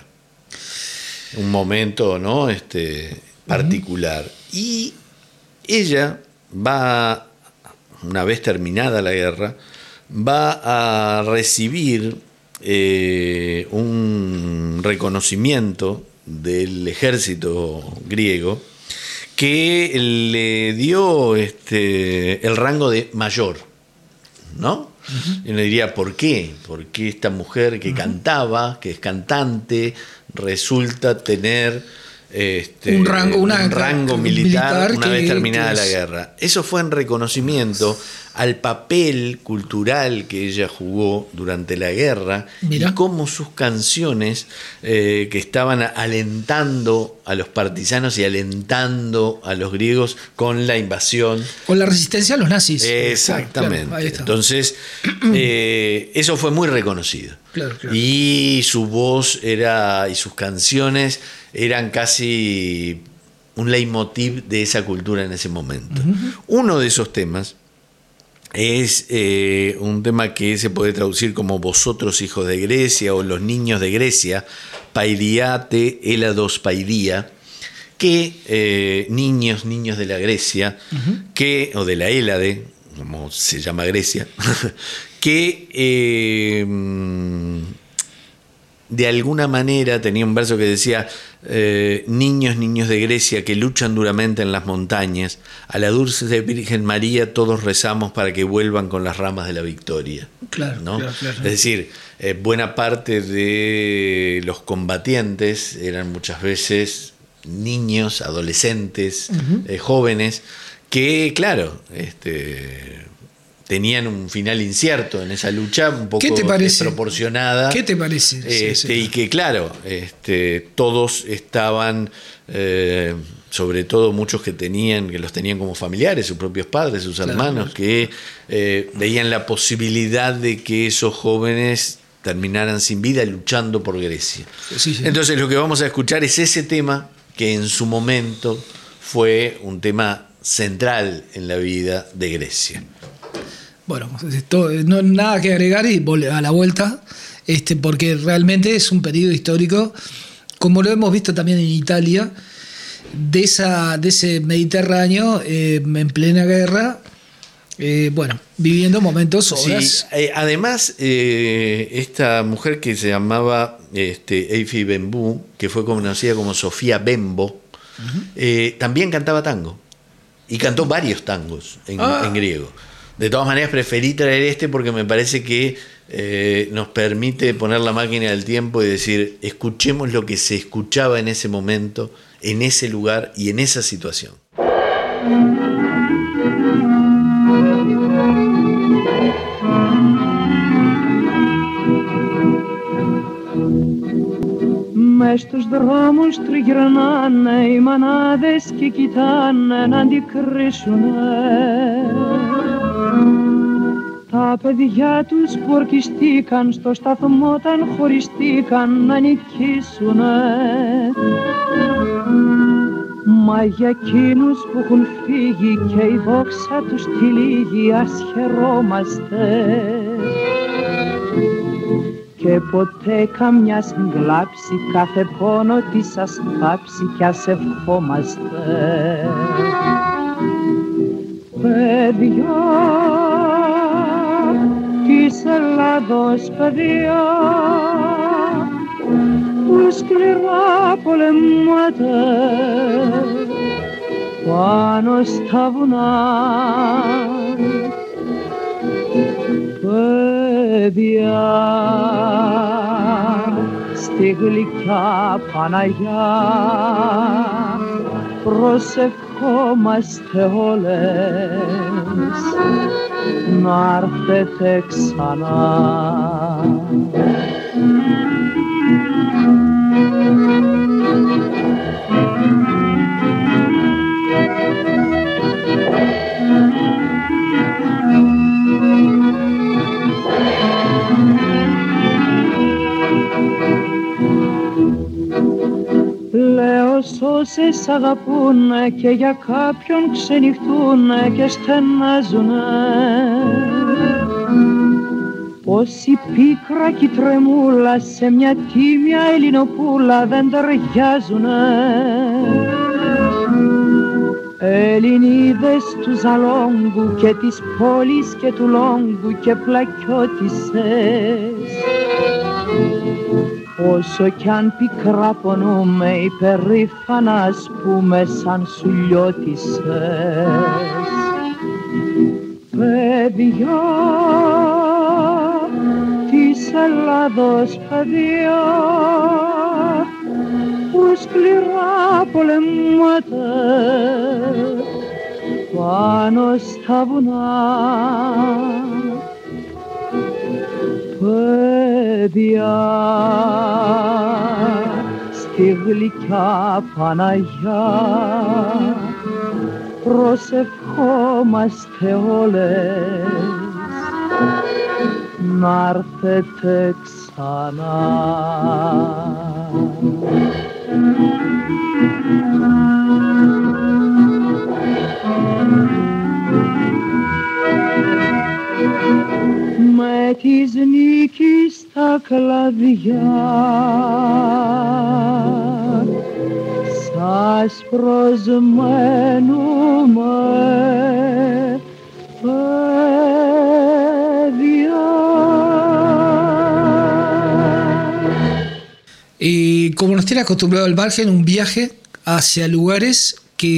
Un momento, ¿no? Este, particular. Y ella va, una vez terminada la guerra, va a recibir eh, un reconocimiento del ejército griego que le dio este, el rango de mayor, ¿no? Y uno diría, ¿por qué? ¿Por qué esta mujer que cantaba, que es cantante, resulta tener este, Un rango- una- un rango militar militar, una que- vez terminada que la es- guerra? Eso fue en reconocimiento al papel cultural que ella jugó durante la guerra Mirá. y cómo sus canciones eh, que estaban alentando a los partisanos y alentando a los griegos con la invasión. Con la resistencia a los nazis. Exactamente. Claro, ahí está. Entonces, eh, eso fue muy reconocido. Claro, claro. Y su voz era, y sus canciones eran casi un leitmotiv de esa cultura en ese momento. Uno de esos temas es eh, un tema que se puede traducir como Vosotros hijos de Grecia o Los niños de Grecia, Paidiate Elados Paidía, que eh, niños, niños de la Grecia, que, o de la Hélade, como se llama Grecia, que eh, de alguna manera tenía un verso que decía eh, niños, niños de Grecia que luchan duramente en las montañas, a la dulce Virgen María todos rezamos para que vuelvan con las ramas de la victoria. Claro, ¿no? claro, claro. Es decir, eh, buena parte de los combatientes eran muchas veces niños, adolescentes, eh, jóvenes, que claro, este, tenían un final incierto en esa lucha, un poco ¿Qué te parece? desproporcionada. ¿Qué te parece? Sí, Este, sí. Y que claro, este, todos estaban, eh, sobre todo muchos que tenían, que los tenían como familiares, sus propios padres, sus Claro, hermanos, claro. que eh, veían la posibilidad de que esos jóvenes terminaran sin vida luchando por Grecia. Sí, sí. Entonces lo que vamos a escuchar es ese tema que en su momento fue un tema central en la vida de Grecia. Bueno, esto, no nada que agregar y a la vuelta, este, porque realmente es un periodo histórico, como lo hemos visto también en Italia, de, esa, de ese Mediterráneo eh, en plena guerra, eh, bueno, viviendo momentos, horas. Sí, eh, además, eh, esta mujer que se llamaba este, Eifi Bembu, que fue conocida como Sofía Bembo, uh-huh. eh, también cantaba tango. Y cantó varios tangos en, ah. en griego. De todas maneras, preferí traer este porque me parece que eh, nos permite poner la máquina del tiempo y decir, escuchemos lo que se escuchaba en ese momento, en ese lugar y en esa situación. Μες στους δρόμους τριγυρνάνε οι μανάδες και κοιτάνε να αντικρίσουνε τα παιδιά τους που ορκιστήκαν στο σταθμό όταν χωριστήκαν να νικήσουνε. Μα για εκείνους που έχουν φύγει και η δόξα τους τυλίγει ας χαιρόμαστε και ποτέ καμιά συγκλάψει κάθε πόνο της ας πάψει κι ας ευχόμαστε. Παιδιά της Ελλάδος, παιδιά που σκληρά πολεμάτε πάνω στα βουνά. Παιδιά στη γλυκιά Παναγιά προσευχόμαστε όλες να έρθετε ξανά. Λέω σ' όσες αγαπούνε και για κάποιον ξενυχτούνε και στενάζουνε πως η πίκρα κι η τρεμούλα σε μια τίμια Ελληνοπούλα δεν ταιριάζουνε. Ελληνίδες του Ζαλόγκου και της πόλης και του Λόγκου και πλακιώτισσες όσο κι αν πικρά πονούμε υπερήφανα ας πούμε σαν σουλιώτισσες. Παιδιά της Ελλάδος, παιδιά που σκληρά πολεμάτε πάνω στα βουνά. Παιδιά στη γλυκιά Παναγιά προσευχόμαστε όλες να έρθετε ξανά. Με της νίκης τα κλαδιά σας προσμένουμε παιδιά. Y como nos tiene acostumbrado el margen, un viaje hacia lugares que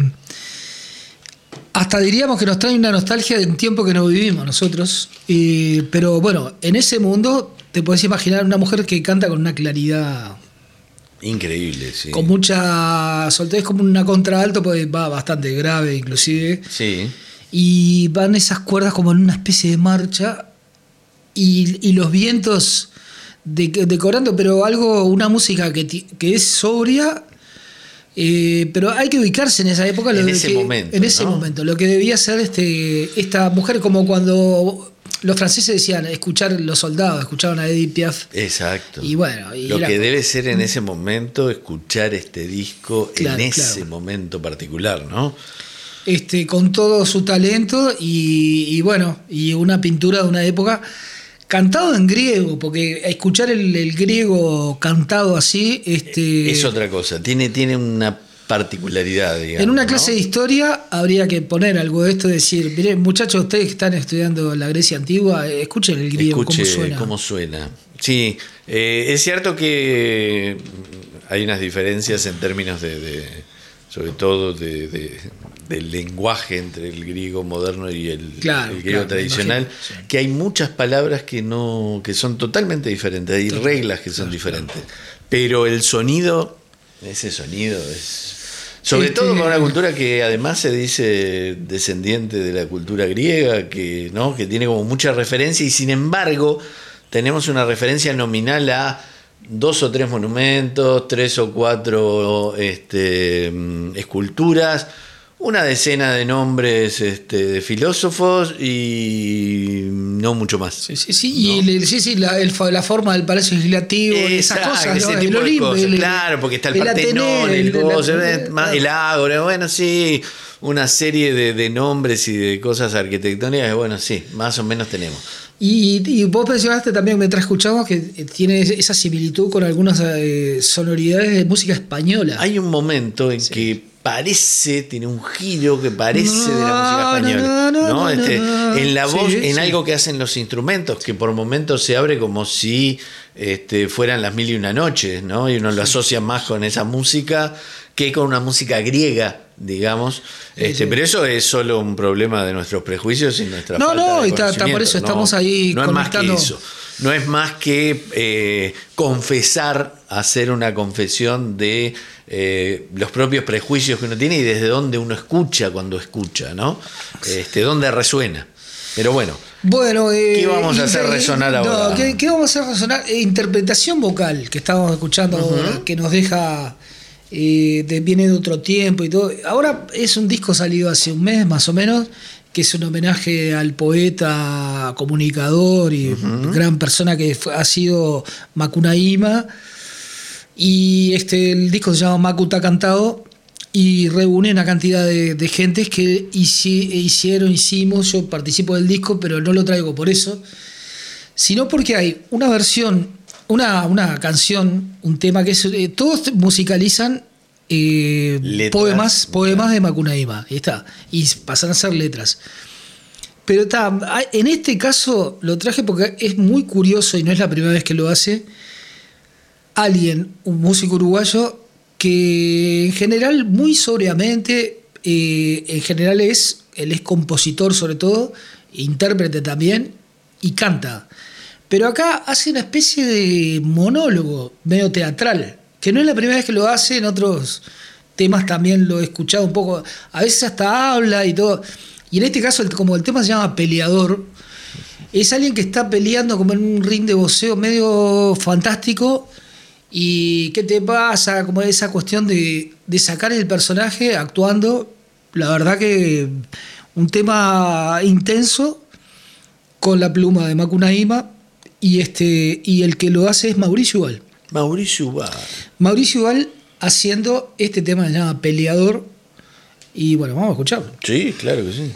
hasta diríamos que nos trae una nostalgia de un tiempo que no vivimos nosotros. Y, pero bueno, en ese mundo te podés imaginar una mujer que canta con una claridad increíble, sí. Con mucha soltez, como una contralto, pues va bastante grave inclusive. Sí. Y van esas cuerdas como en una especie de marcha y, y los vientos de, decorando, pero algo, una música que, que es sobria. Eh, pero hay que ubicarse en esa época. En lo ese que, momento. En ese ¿no? momento. Lo que debía ser este, esta mujer, como cuando los franceses decían escuchar los soldados, escuchaban a Edith Piaf. Exacto. Y bueno. Y lo era, que debe ser en ese momento escuchar este disco claro, en ese claro. momento particular, ¿no? este, con todo su talento y, y bueno, y una pintura de una época cantado en griego, porque escuchar el, el griego cantado así, este, es otra cosa, tiene, tiene una particularidad, digamos. En una clase ¿no? de historia habría que poner algo de esto, decir, miren, muchachos, ustedes que están estudiando la Grecia antigua, escuchen el griego, Escuche cómo suena. cómo suena. Sí, eh, es cierto que hay unas diferencias en términos de, de sobre todo de, de, del lenguaje entre el griego moderno y el, claro, el griego claro, tradicional, sí. que hay muchas palabras que no, que son totalmente diferentes, hay Claro, reglas que son claro, diferentes, claro. pero el sonido, ese sonido es... Sobre Este... todo con una cultura que además se dice descendiente de la cultura griega, que, ¿no? que tiene como mucha referencia y sin embargo tenemos una referencia nominal a dos o tres monumentos, tres o cuatro este, esculturas, una decena de nombres este, de filósofos y no mucho más. Sí, sí, sí, ¿no? y el, sí, sí, la, el, la forma del Palacio Legislativo, esas Exacto, cosas, ese ¿no? tipo El de Olimpo, cosas. el, Claro, porque está el, el Partenón, Ateneo, el, el, gozo, el, el, más, el Ágora, bueno, sí, una serie de, de nombres y de cosas arquitectónicas, bueno, sí, más o menos tenemos. Y, y vos mencionaste también, mientras escuchamos, que tiene esa similitud con algunas eh, sonoridades de música española. Hay un momento en sí. que parece, tiene un giro que parece no, de la música española, no, no, ¿no? no, Este, no. en la voz, sí, en sí. algo que hacen los instrumentos, que por momentos se abre como si este, fueran las mil y una noches, ¿no? Y uno lo asocia más con esa música que con una música griega, digamos. Este, sí. Pero eso es solo un problema de nuestros prejuicios y nuestra No, falta no, de y está, está por eso conocimiento, estamos no, ahí no es más que conectando. eso. No es más que eh, confesar, hacer una confesión de eh, los propios prejuicios que uno tiene y desde dónde uno escucha cuando escucha, ¿no? Este, dónde resuena. Pero bueno, Bueno, eh, ¿qué vamos a hacer resonar ahora? No, ¿qué, qué vamos a hacer resonar? Eh, interpretación vocal que estamos escuchando Uh-huh. ahora, que nos deja, eh, de, viene de otro tiempo y todo. Ahora es un disco salido hace un mes más o menos, que es un homenaje al poeta, comunicador y uh-huh. gran persona que fue, ha sido Macunaíma. Y este, el disco se llama Macu Tá Cantado y reúne una cantidad de, de gentes que hici, hicieron, hicimos, yo participo del disco, pero no lo traigo por eso, sino porque hay una versión, una, una canción, un tema que es, eh, todos musicalizan eh, letras, poemas, poemas de Macunaíma, y está, y pasan a ser letras. Pero está, en este caso lo traje porque es muy curioso y no es la primera vez que lo hace. Alguien, un músico uruguayo, que en general, muy sobriamente, eh, en general es, él es compositor sobre todo, intérprete también, y canta. Pero acá hace una especie de monólogo medio teatral, que no es la primera vez que lo hace, en otros temas también lo he escuchado un poco, a veces hasta habla y todo. Y en este caso, como el tema se llama Peleador, es alguien que está peleando como en un ring de boxeo medio fantástico. ¿Y qué te pasa? Como esa cuestión de, de sacar el personaje actuando. La verdad que un tema intenso con la pluma de Macunaíma. Y, este, y el que lo hace es Mauricio Ubal. Mauricio Ubal. Mauricio Ubal haciendo este tema que se llama Peleador. Y bueno, vamos a escucharlo. Sí, claro que sí.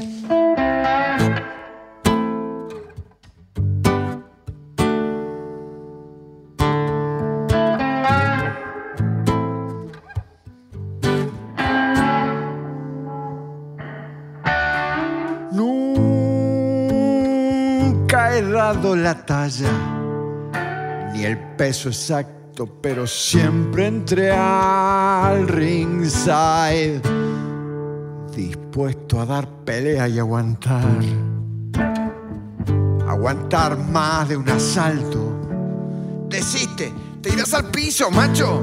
He dado la talla, ni el peso exacto, pero siempre entré al ringside, dispuesto a dar pelea y aguantar, aguantar más de un asalto. Desiste, te irás al piso, macho.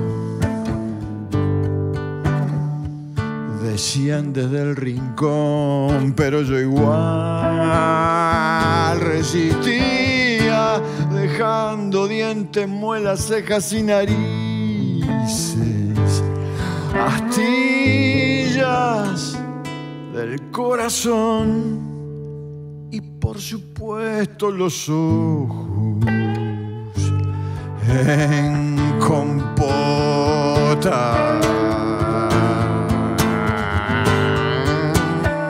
Decían desde el rincón, pero yo igual resistía, dejando dientes, muelas, cejas y narices, astillas del corazón y por supuesto los ojos en compota.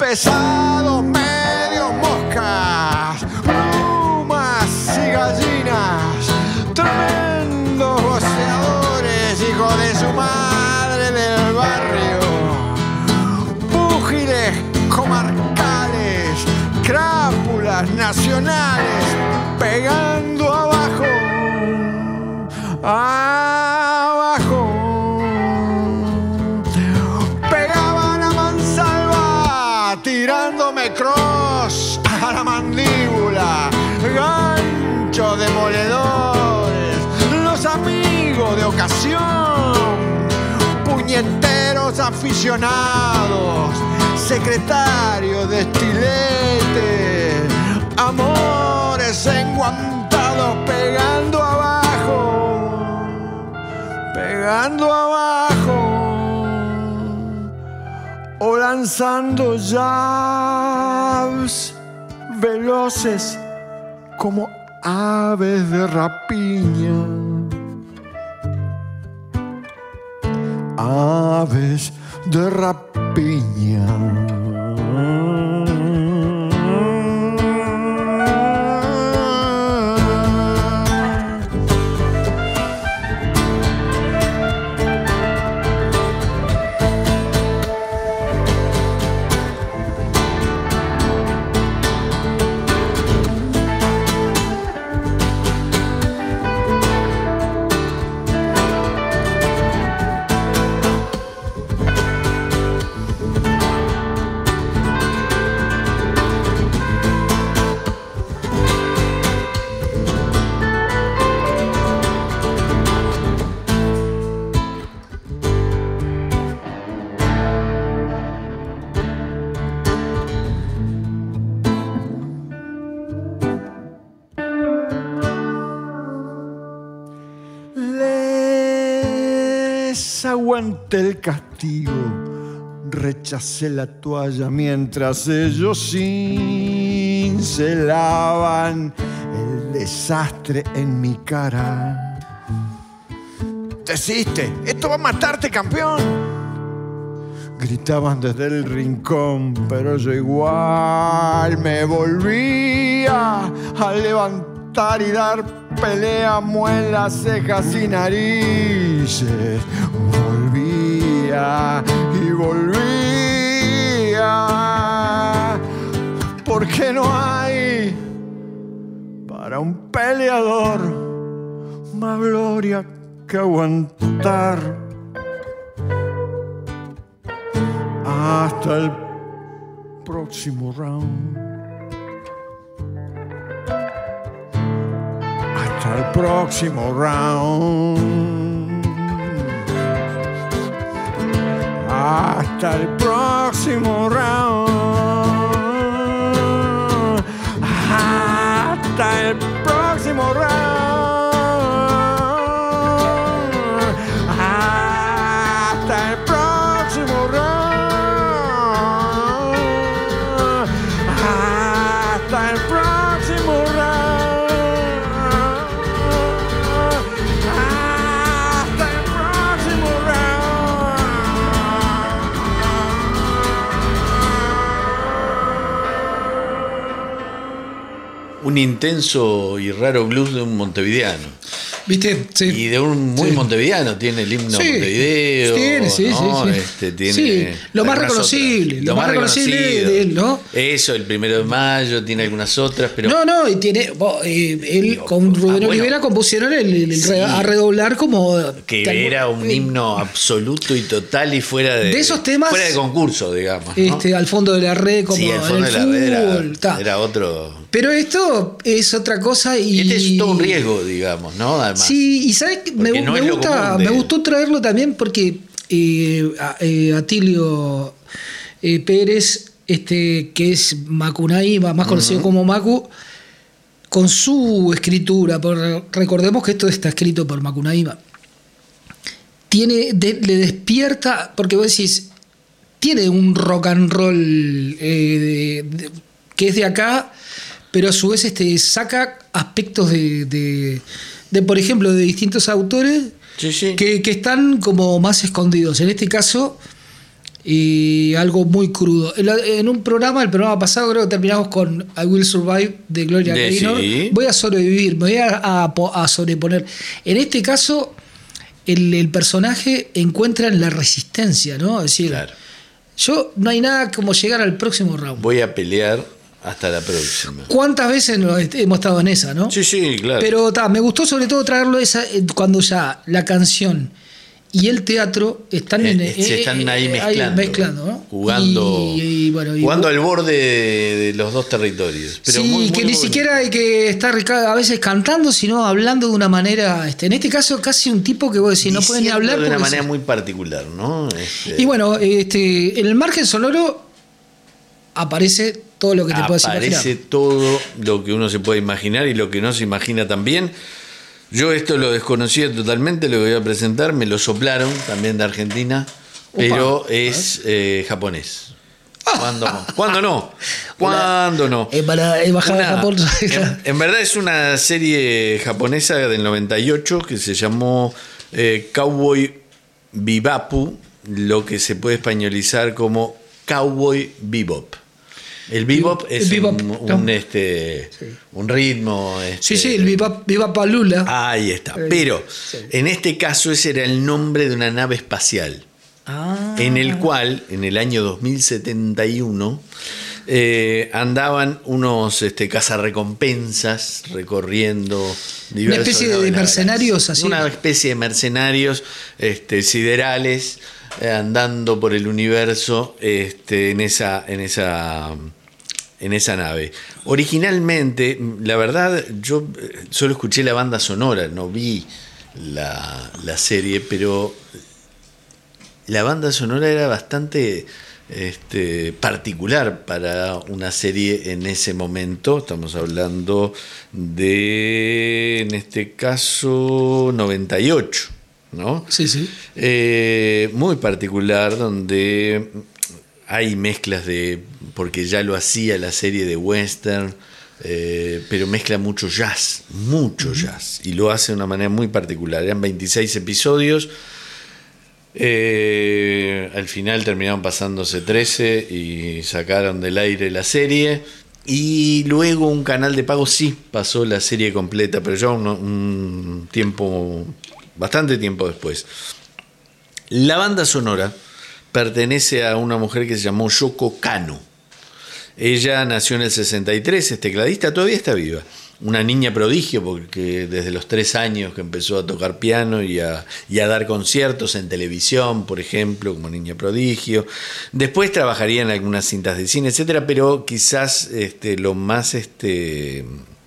pesados, medio moscas, plumas y gallinas, tremendos voceadores, hijos de su madre del barrio, púgiles comarcales, crápulas nacionales, pegando abajo, abajo. Pegaban a mansalva, tirándome cross a la mandíbula, ganchos demoledores, los amigos de ocasión, puñeteros aficionados, secretarios de estilete, amores enguantados, pegando abajo, pegando abajo, o lanzando jabs veloces como aves de rapiña, aves de rapiña. Aguanté el castigo, rechacé la toalla mientras ellos cincelaban el desastre en mi cara. Desiste, esto va a matarte, campeón. Gritaban desde el rincón, pero yo igual me volvía a levantar y dar pelea, muelas, cejas y narices. Volvía y volvía, porque no hay para un peleador más gloria que aguantar hasta el próximo round. Hasta el próximo round. Hasta el próximo round. Hasta el próximo round. Hasta el próximo round. Hasta el próximo round. Hasta el próximo round. Un intenso y raro blues de un montevideano. ¿Viste? Sí. Y de un muy Sí. montevideano, tiene el himno Sí. Montevideo. Tiene, sí, ¿no? sí, sí. Este, tiene Sí, lo más algunas reconocible, otras. lo más reconocible de él, ¿no? Eso, el primero de mayo, tiene algunas otras, pero. No, no, y tiene. Vos, eh, él Digo, con Rubén ah, bueno. Olivera compusieron el, el- el Sí. re- a redoblar como. Que tal- era un eh, himno absoluto y total y fuera de. De esos temas- Fuera de concurso, digamos. ¿no? Este, al fondo de la red, como sí, el en fondo el de la red era, fútbol, ta. era otro. Pero esto es otra cosa y. Este es todo un riesgo, digamos, ¿no? Además. Sí, y sabes que me, Porque no me es lo gusta, común de- me gustó traerlo también porque eh, a- eh, Atilio eh, Pérez, este, que es Macunaíma, más conocido como Macu, con su escritura, por, recordemos que esto está escrito por Macunaíma, tiene, de- le despierta, porque vos decís, tiene un rock and roll eh, de- de- que es de acá, pero a su vez este, saca aspectos de, de, de, por ejemplo, de distintos autores Sí, sí. que, que están como más escondidos. En este caso, y algo muy crudo. En, la, en un programa, el programa pasado, creo que terminamos con I Will Survive de Gloria De, Gaynor. sí. Voy a sobrevivir, me voy a, a, a sobreponer. En este caso, el, el personaje encuentra la resistencia, ¿no? Es decir, Claro. yo no hay nada como llegar al próximo round. Voy a pelear hasta la próxima. ¿Cuántas veces nos est- hemos estado en esa, no? Sí, sí, claro. Pero ta, me gustó sobre todo traerlo esa eh, cuando ya la canción y el teatro están, en, Eh, se están ahí mezclando, mezclando, ¿no? jugando, Y- y bueno, y- jugando al borde de, de los dos territorios. Pero sí, muy, muy que ni bonito. siquiera hay que estar ca- a veces cantando, sino hablando de una manera, este, en este caso casi un tipo que vos decís, no puede ni Diciendo hablar. de una porque manera se- muy particular, ¿no? Este, Y bueno, este, en el margen sonoro aparece todo lo que te puedes aparece imaginar. todo lo que uno se puede imaginar y lo que no se imagina también. Yo esto lo desconocía totalmente, lo que voy a presentar, me lo soplaron también de Argentina, pero es eh, japonés. ¿Cuándo no? ¿Cuándo no? ¿Cuándo no? Es para embajada de Una- Japón. en, en verdad es una serie japonesa del noventa y ocho que se llamó eh, Cowboy Bibapu, lo que se puede españolizar como Cowboy Bebop. El bebop El es bebop, un, no. un, este, un ritmo. Este, Sí, sí, el Viva, Viva Palula. Ahí está. Eh, Pero sí. en este caso ese era el nombre de una nave espacial, Ah. en el cual, en el año dos mil setenta y uno, eh, andaban unos este, cazarrecompensas recorriendo diversos especie de lados la mercenarios, galaxia. así. Una especie de mercenarios este, siderales eh, andando por el universo este, en esa. En esa en esa nave. Originalmente, la verdad, yo eh, solo escuché la banda sonora, no vi la, la serie, pero la banda sonora era bastante este, particular para una serie en ese momento. Estamos hablando de, en este caso, noventa y ocho, ¿no? Sí, sí. Eh, muy particular, donde hay mezclas de, porque ya lo hacía la serie de western, eh, pero mezcla mucho jazz, mucho jazz, y lo hace de una manera muy particular. Eran veintiséis episodios, eh, al final terminaron pasándose trece y sacaron del aire la serie, y luego un canal de pago sí pasó la serie completa, pero ya un, un tiempo, bastante tiempo después. La banda sonora pertenece a una mujer que se llamó Yoko Kanno. Ella nació en el sesenta y tres, es tecladista, todavía está viva. Una niña prodigio, porque desde los tres años que empezó a tocar piano y a, y a dar conciertos en televisión, por ejemplo, como niña prodigio. Después trabajaría en algunas cintas de cine, etcétera, pero quizás este, lo más este,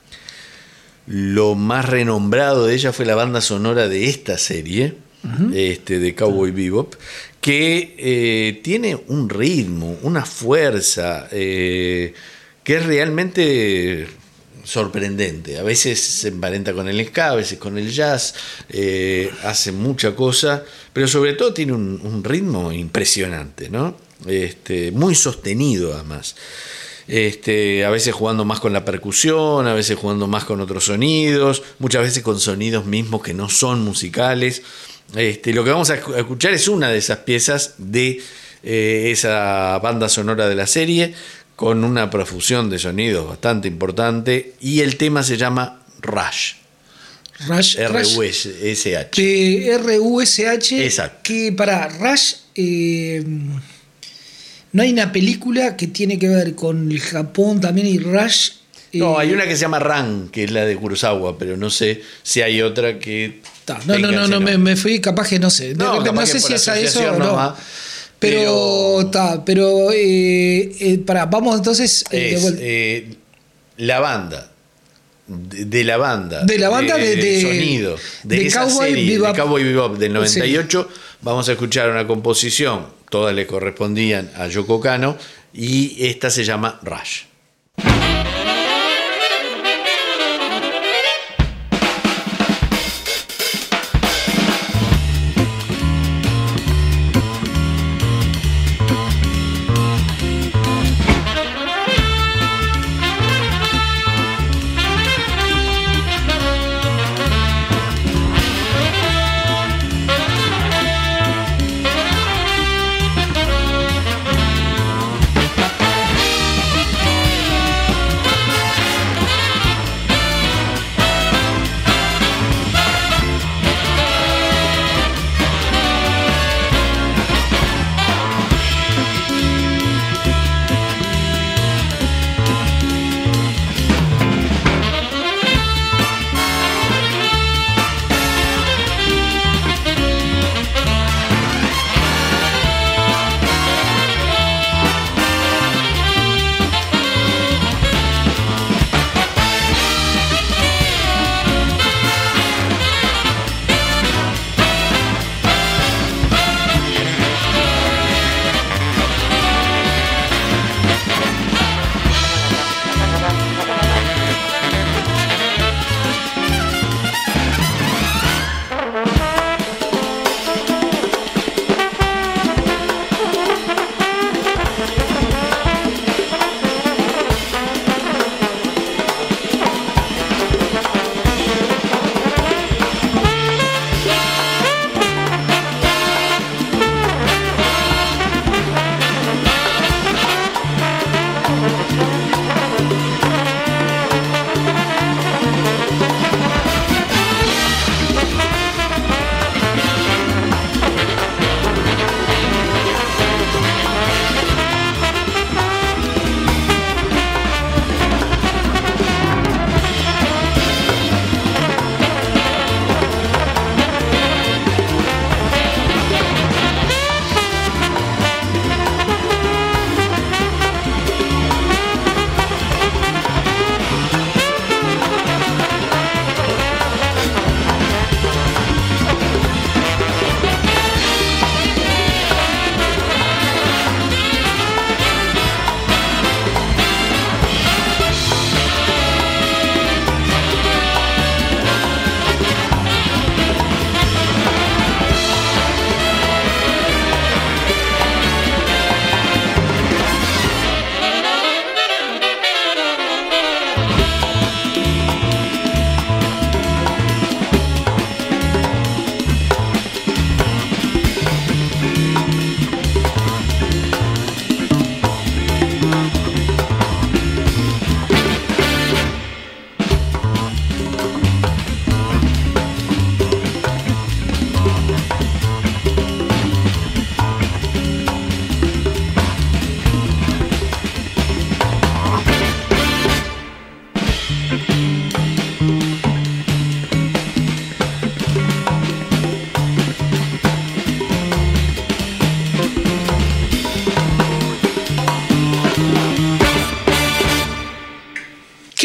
lo más renombrado de ella fue la banda sonora de esta serie, uh-huh. este, de Cowboy Bebop, que eh, tiene un ritmo, una fuerza, eh, que es realmente sorprendente. A veces se emparenta con el ska, a veces con el jazz, eh, hace mucha cosa, pero sobre todo tiene un, un ritmo impresionante, ¿no? Este, muy sostenido además. Este, a veces jugando más con la percusión, a veces jugando más con otros sonidos, muchas veces con sonidos mismos que no son musicales. Este, lo que vamos a escuchar es una de esas piezas de eh, esa banda sonora de la serie, con una profusión de sonidos bastante importante, y el tema se llama Rush. Rush, R U S H. De R U S H. Exacto. Que para Rush, eh, no hay una película que tiene que ver con el Japón también, y Rush. Eh, No, hay una que se llama Ran, que es la de Kurosawa, pero no sé si hay otra que. Ta, no, no, no, no, me, me fui, capaz que no sé. No, no, no sé si es a eso o no. Nomás, pero, pero, ta, pero eh, eh, para, vamos entonces eh, de es, vuelta. eh, la banda. De, de la banda. De la banda de, de, de sonido. De, de esa Cowboy serie, Bebop. de Cowboy Bebop del noventa y ocho. Sí. Vamos a escuchar una composición. Todas le correspondían a Yoko Kanno. Y esta se llama Rush. Thank you.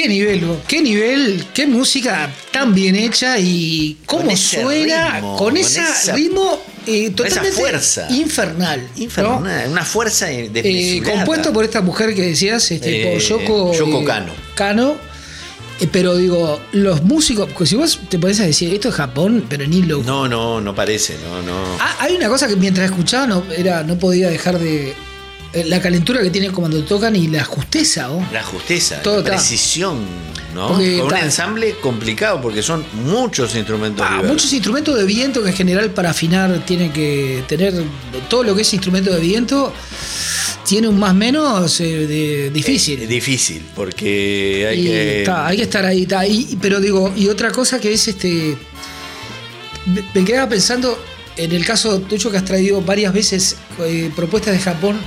qué nivel, vos, qué nivel, qué música tan bien hecha y cómo Con ese suena ritmo, con con ese esa- ritmo eh, con esa totalmente fuerza. infernal. ¿no? Una, una fuerza Eh, desmesurada. compuesto por esta mujer que decías, este, Eh, por Yoko, Yoko eh, Kanno. Kanno. Eh, pero digo, los músicos, porque si vos te podés decir, esto es Japón, pero ni loco. No, no, no parece, no, no. Ah, hay una cosa que mientras escuchaba no, era, no podía dejar de. eh, La calentura que tiene cuando tocan y la justeza, ¿oh? La justeza, Todo la está. precisión, ¿no? Porque Con un está. ensamble complicado porque son muchos instrumentos Ah, diversos. muchos instrumentos de viento que en general para afinar tiene que tener todo lo que es instrumento de viento tiene un más menos eh, de, difícil. Es difícil porque hay Y que está, hay que estar ahí, está ahí. Pero digo, y otra cosa que es este. Me, me quedaba pensando en el caso tuyo que has traído varias veces eh, propuestas de Japón.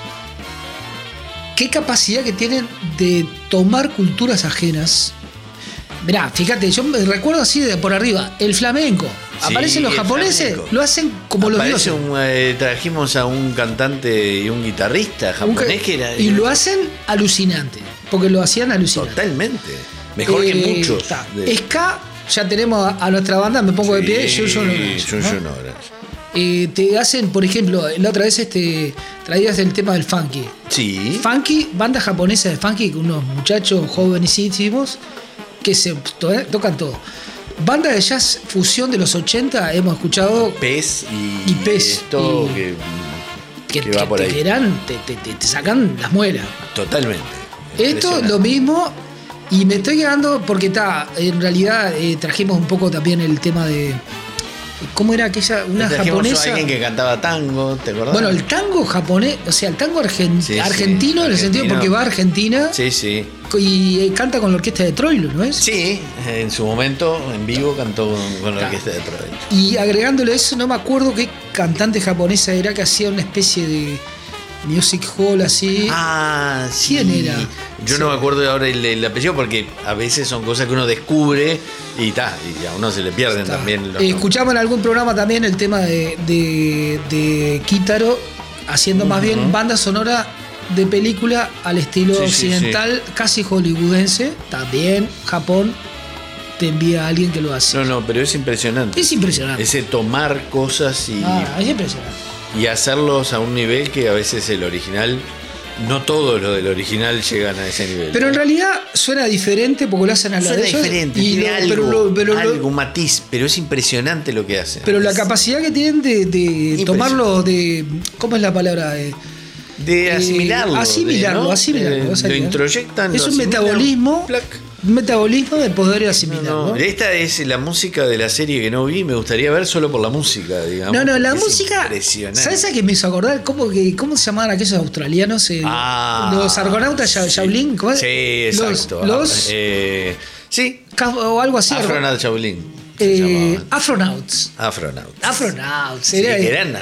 ¿Qué capacidad que tienen de tomar culturas ajenas? Mirá, fíjate, yo me recuerdo así de por arriba, el flamenco. Sí, Aparecen los el japoneses, flamenco. lo hacen como los Aparece dioses. un, eh, trajimos a un cantante y un guitarrista Un japonés ca- que era y lo hacen alucinante, porque lo hacían alucinante. totalmente mejor que Eh, muchos. está. de- Ska, ya tenemos a, a nuestra banda, me pongo de pie, Sí, yo, yo no. yo- ¿no? yo no, gracias. Eh, te hacen, por ejemplo, la otra vez este, traías el tema del funky. Sí. Funky, banda japonesa de funky, con unos muchachos jovencísimos que se to- tocan todo. Banda de jazz fusión de los ochenta, hemos escuchado Pez y, Y Pez, esto y- que, que, que va que por te, ahí. quedan, te, te- te- te sacan las muelas. Totalmente. Esto Impresionante. lo mismo, y me estoy quedando porque está, en realidad eh, trajimos un poco también el tema de. ¿Cómo era aquella? Una Trajimos japonesa. a alguien que cantaba tango, ¿te acordás? Bueno, el tango japonés, o sea, el tango argen- Sí, sí, argentino en el sentido argentino. porque va a Argentina Sí, sí. y eh, canta con la orquesta de Troilo, ¿no es? Sí, en su momento, en vivo, cantó con, con la Está. orquesta de Troy. Y agregándole eso, no me acuerdo qué cantante japonesa era que hacía una especie de music hall así. Ah, sí. ¿Quién era? Yo Sí. no me acuerdo ahora el, el apellido porque a veces son cosas que uno descubre y ta, y a uno se le pierden Está. también los Eh, nombres. escuchamos en algún programa también el tema de, de, de Kitaro haciendo más bien banda sonora de película al estilo Sí, sí, occidental, casi hollywoodense. También Japón te envía a alguien que lo hace. No, no, pero es impresionante. Es impresionante. Ese tomar cosas y, Ah, es impresionante. y hacerlos a un nivel que a veces el original, no todos los del original llegan a ese nivel. Pero en realidad suena diferente porque lo hacen a la Suena de ellos. diferente, y tiene lo- algo, pero, lo- pero lo- algo, un matiz, pero es impresionante lo que hacen. pero la capacidad que tienen de, de tomarlo de. ¿Cómo es la palabra? De, de asimilarlo. Eh, asimilarlo, de, ¿no? asimilarlo. De- exacto. lo introyectan. Es lo un asimilan, metabolismo. plac. Un metabolismo de poder No, asimilar. no, ¿no? esta es la música de la serie que no vi, me gustaría ver solo por la música, digamos. No, no, la porque es música. impresionante. ¿Sabes a qué me hizo acordar? ¿Cómo, que, cómo se llamaban aquellos australianos? El- Ah, los argonautas Sha- sí. Shaolin. ¿cómo es? Sí, exacto. Los. los Eh, sí, ca- o algo así. Afronaut Shaolin. se eh, llamaban. Afronauts. Afronaut. Afronauts. Sí, era- que eran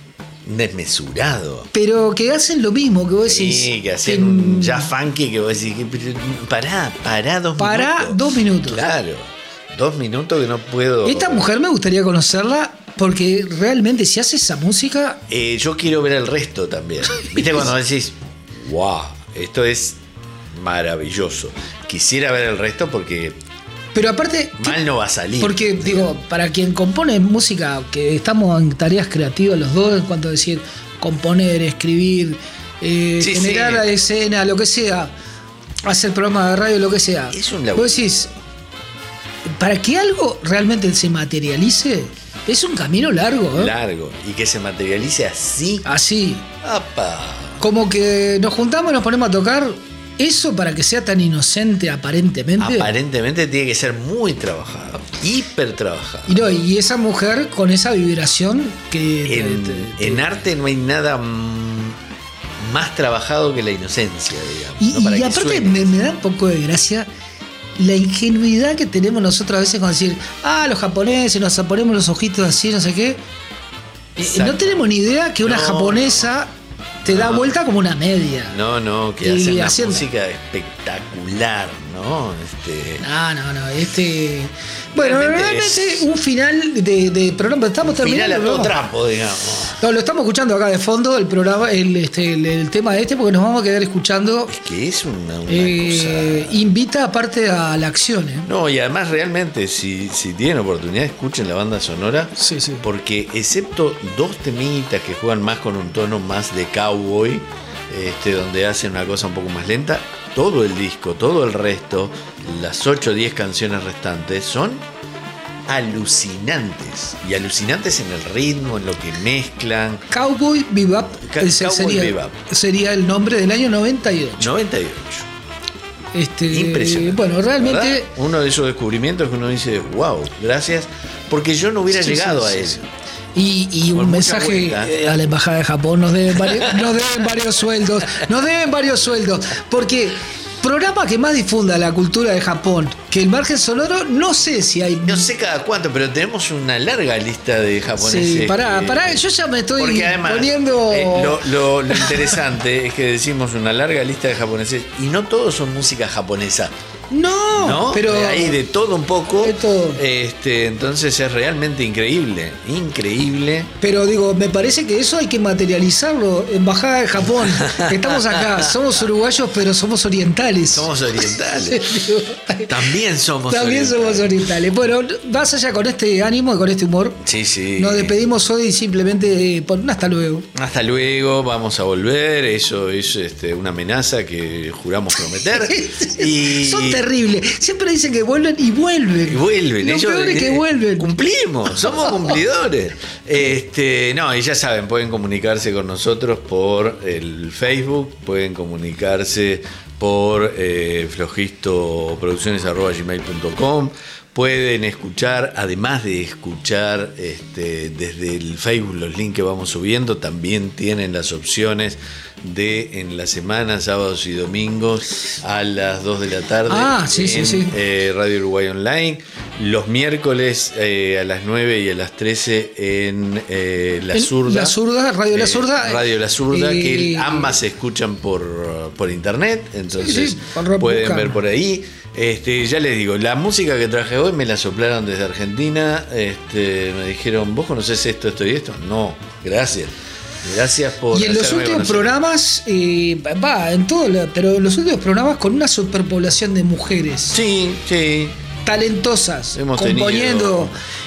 desmesurado. pero que hacen lo mismo que vos decís. Sí, que hacían un jazz funky que vos decís, que- pero pará, pará dos Pará minutos. dos minutos. Claro, dos minutos que no puedo. Esta mujer me gustaría conocerla porque realmente si hace esa música. Eh, yo quiero ver el resto también. ¿Viste cuando decís, wow, esto es maravilloso? Quisiera ver el resto porque Pero aparte. mal no va a salir. Porque, digo, para quien compone música, que estamos en tareas creativas los dos, en cuanto a decir, componer, escribir, eh, Sí, generar sí. la escena, lo que sea, hacer programa de radio, lo que sea. Es un laburo. Vos decís, para que algo realmente se materialice, es un camino largo, ¿eh? largo y que se materialice así. Así. ¡Apa! Como que nos juntamos y nos ponemos a tocar. Eso para que sea tan inocente aparentemente. Aparentemente tiene que ser muy trabajado, hiper trabajado. y, no, y esa mujer con esa vibración que. En, te- te- en arte no hay nada mm, más trabajado que la inocencia, digamos. Y, ¿no? Para y que aparte suene. me, me da un poco de gracia la ingenuidad que tenemos nosotros a veces con decir, ah, los japoneses, nos ponemos los ojitos así, no sé qué. Eh, Exacto. no tenemos ni idea que una No, japonesa te da No. vuelta como una media. No, no, que Y hacen una haciendo- música espectacular, ¿no? Este, No, no, no. Este. Bueno, Realmente realmente es- un final de, de programa. Estamos final terminando. a todo ¿no? trapo, digamos. No, lo estamos escuchando acá de fondo, el programa, el, este, el, el tema de este, porque nos vamos a quedar escuchando. Es que es una, una Eh, cosa. invita aparte a la acción, ¿eh? No, y además realmente, si, si tienen oportunidad, escuchen la banda sonora. Sí, sí. Porque excepto dos temitas que juegan más con un tono más de cowboy, este, donde hacen una cosa un poco más lenta, todo el disco, todo el resto, las ocho o diez canciones restantes son alucinantes. Y alucinantes en el ritmo, en lo que mezclan. Cowboy Bebop, Ca- ese Cowboy sería, Bebop. sería el nombre del año noventa y ocho. noventa y ocho. Este, Impresionante. Bueno, realmente. ¿Verdad? Uno de esos descubrimientos que uno dice, wow, gracias, porque yo no hubiera Sí, llegado sí, a sí, eso. sí. Y, y Con un mucha mensaje vuelta. eh, a la embajada de Japón, nos deben, varios, nos deben varios sueldos, nos deben varios sueldos, porque programa que más difunda la cultura de Japón, que el margen sonoro, no sé si hay. No sé cada cuánto, pero tenemos una larga lista de japoneses. Sí, pará, que- pará, yo ya me estoy Porque además, poniendo. eh, lo, lo- lo interesante es que decimos una larga lista de japoneses y no todos son música japonesa, no, ¿no? pero. Hay de todo un poco. De todo. Este, entonces es realmente increíble, increíble. Pero digo, me parece que eso hay que materializarlo. Embajada de Japón, estamos acá, somos uruguayos, pero somos orientales. Somos orientales. También somos También orientales. somos orientales. Bueno, vas allá con este ánimo y con este humor. Sí, sí. Nos despedimos hoy simplemente por un hasta luego. Hasta luego, vamos a volver. Eso es este, una amenaza que juramos prometer. Y Son terribles. Siempre dicen que vuelven y vuelven. Y vuelven, Lo ellos peor es que eh, vuelven. Cumplimos, somos cumplidores. Este, no, y ya saben, pueden comunicarse con nosotros por el Facebook, pueden comunicarse por eh, flogistoproducciones arroba gmail punto com. Pueden escuchar, además de escuchar este, desde el Facebook los links que vamos subiendo, también tienen las opciones de en la semana, sábados y domingos a las dos de la tarde Ah, sí, en sí, sí. eh, Radio Uruguay Online. Los miércoles eh, a las nueve y a las trece en eh, La En Zurda. La Zurda, Radio La Eh, Zurda. Radio La Zurda, Eh, que ambas se escuchan por, por internet, entonces Sí, sí, por- pueden buscan. ver por ahí. Este, ya les digo, la música que traje hoy me la soplaron desde Argentina. Este, me dijeron, ¿vos conocés esto, esto y esto? No, gracias. Gracias por. Y en los hacerme últimos conocer. programas, eh, va, en todo, lo- pero en los últimos programas con una superpoblación de mujeres Sí, sí. talentosas, Hemos componiendo.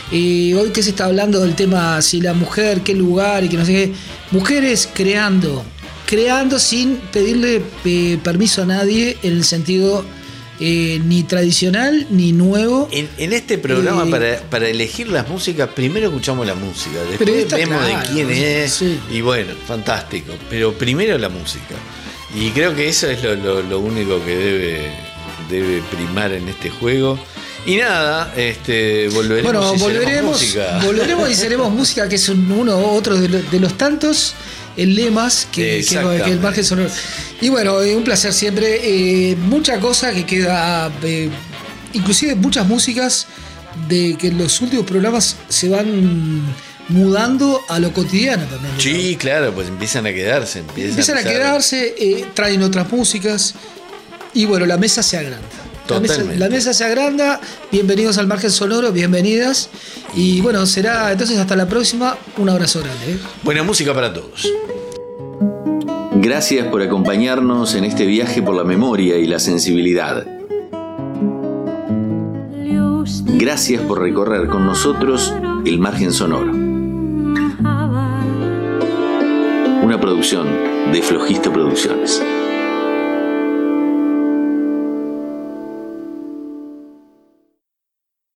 Y hoy que se está hablando del tema, si la mujer, qué lugar y que no sé qué. Mujeres creando, creando sin pedirle eh, permiso a nadie en el sentido eh, ni tradicional ni nuevo. En, en este programa, Eh, para, para elegir las músicas, primero escuchamos la música, Pero después está vemos claro, de quién es, sí. y bueno, fantástico. Pero primero la música. Y creo que eso es lo, lo- lo único que debe, debe primar en este juego. Y nada, este, volveremos Bueno, y seremos volveremos, música. volveremos y seremos música, que es un- uno u otro de, lo- de los tantos lemas que, que, Exactamente. que el margen sonoro. Y bueno, eh, un placer siempre. Eh, mucha cosa que queda, eh, inclusive muchas músicas de que en los últimos programas se van mudando a lo cotidiano también. Sí, claro, pues empiezan a quedarse. Empiezan, Empiezan a empezar- quedarse, eh, traen otras músicas y bueno, la mesa se agranda. La mesa, Totalmente. la mesa se agranda. Bienvenidos al Margen Sonoro, bienvenidas. Y bueno, será entonces hasta la próxima. Un abrazo grande. ¿eh? Buena música para todos. Gracias por acompañarnos en este viaje por la memoria y la sensibilidad. Gracias por recorrer con nosotros el margen sonoro. Una producción de Flogisto Producciones.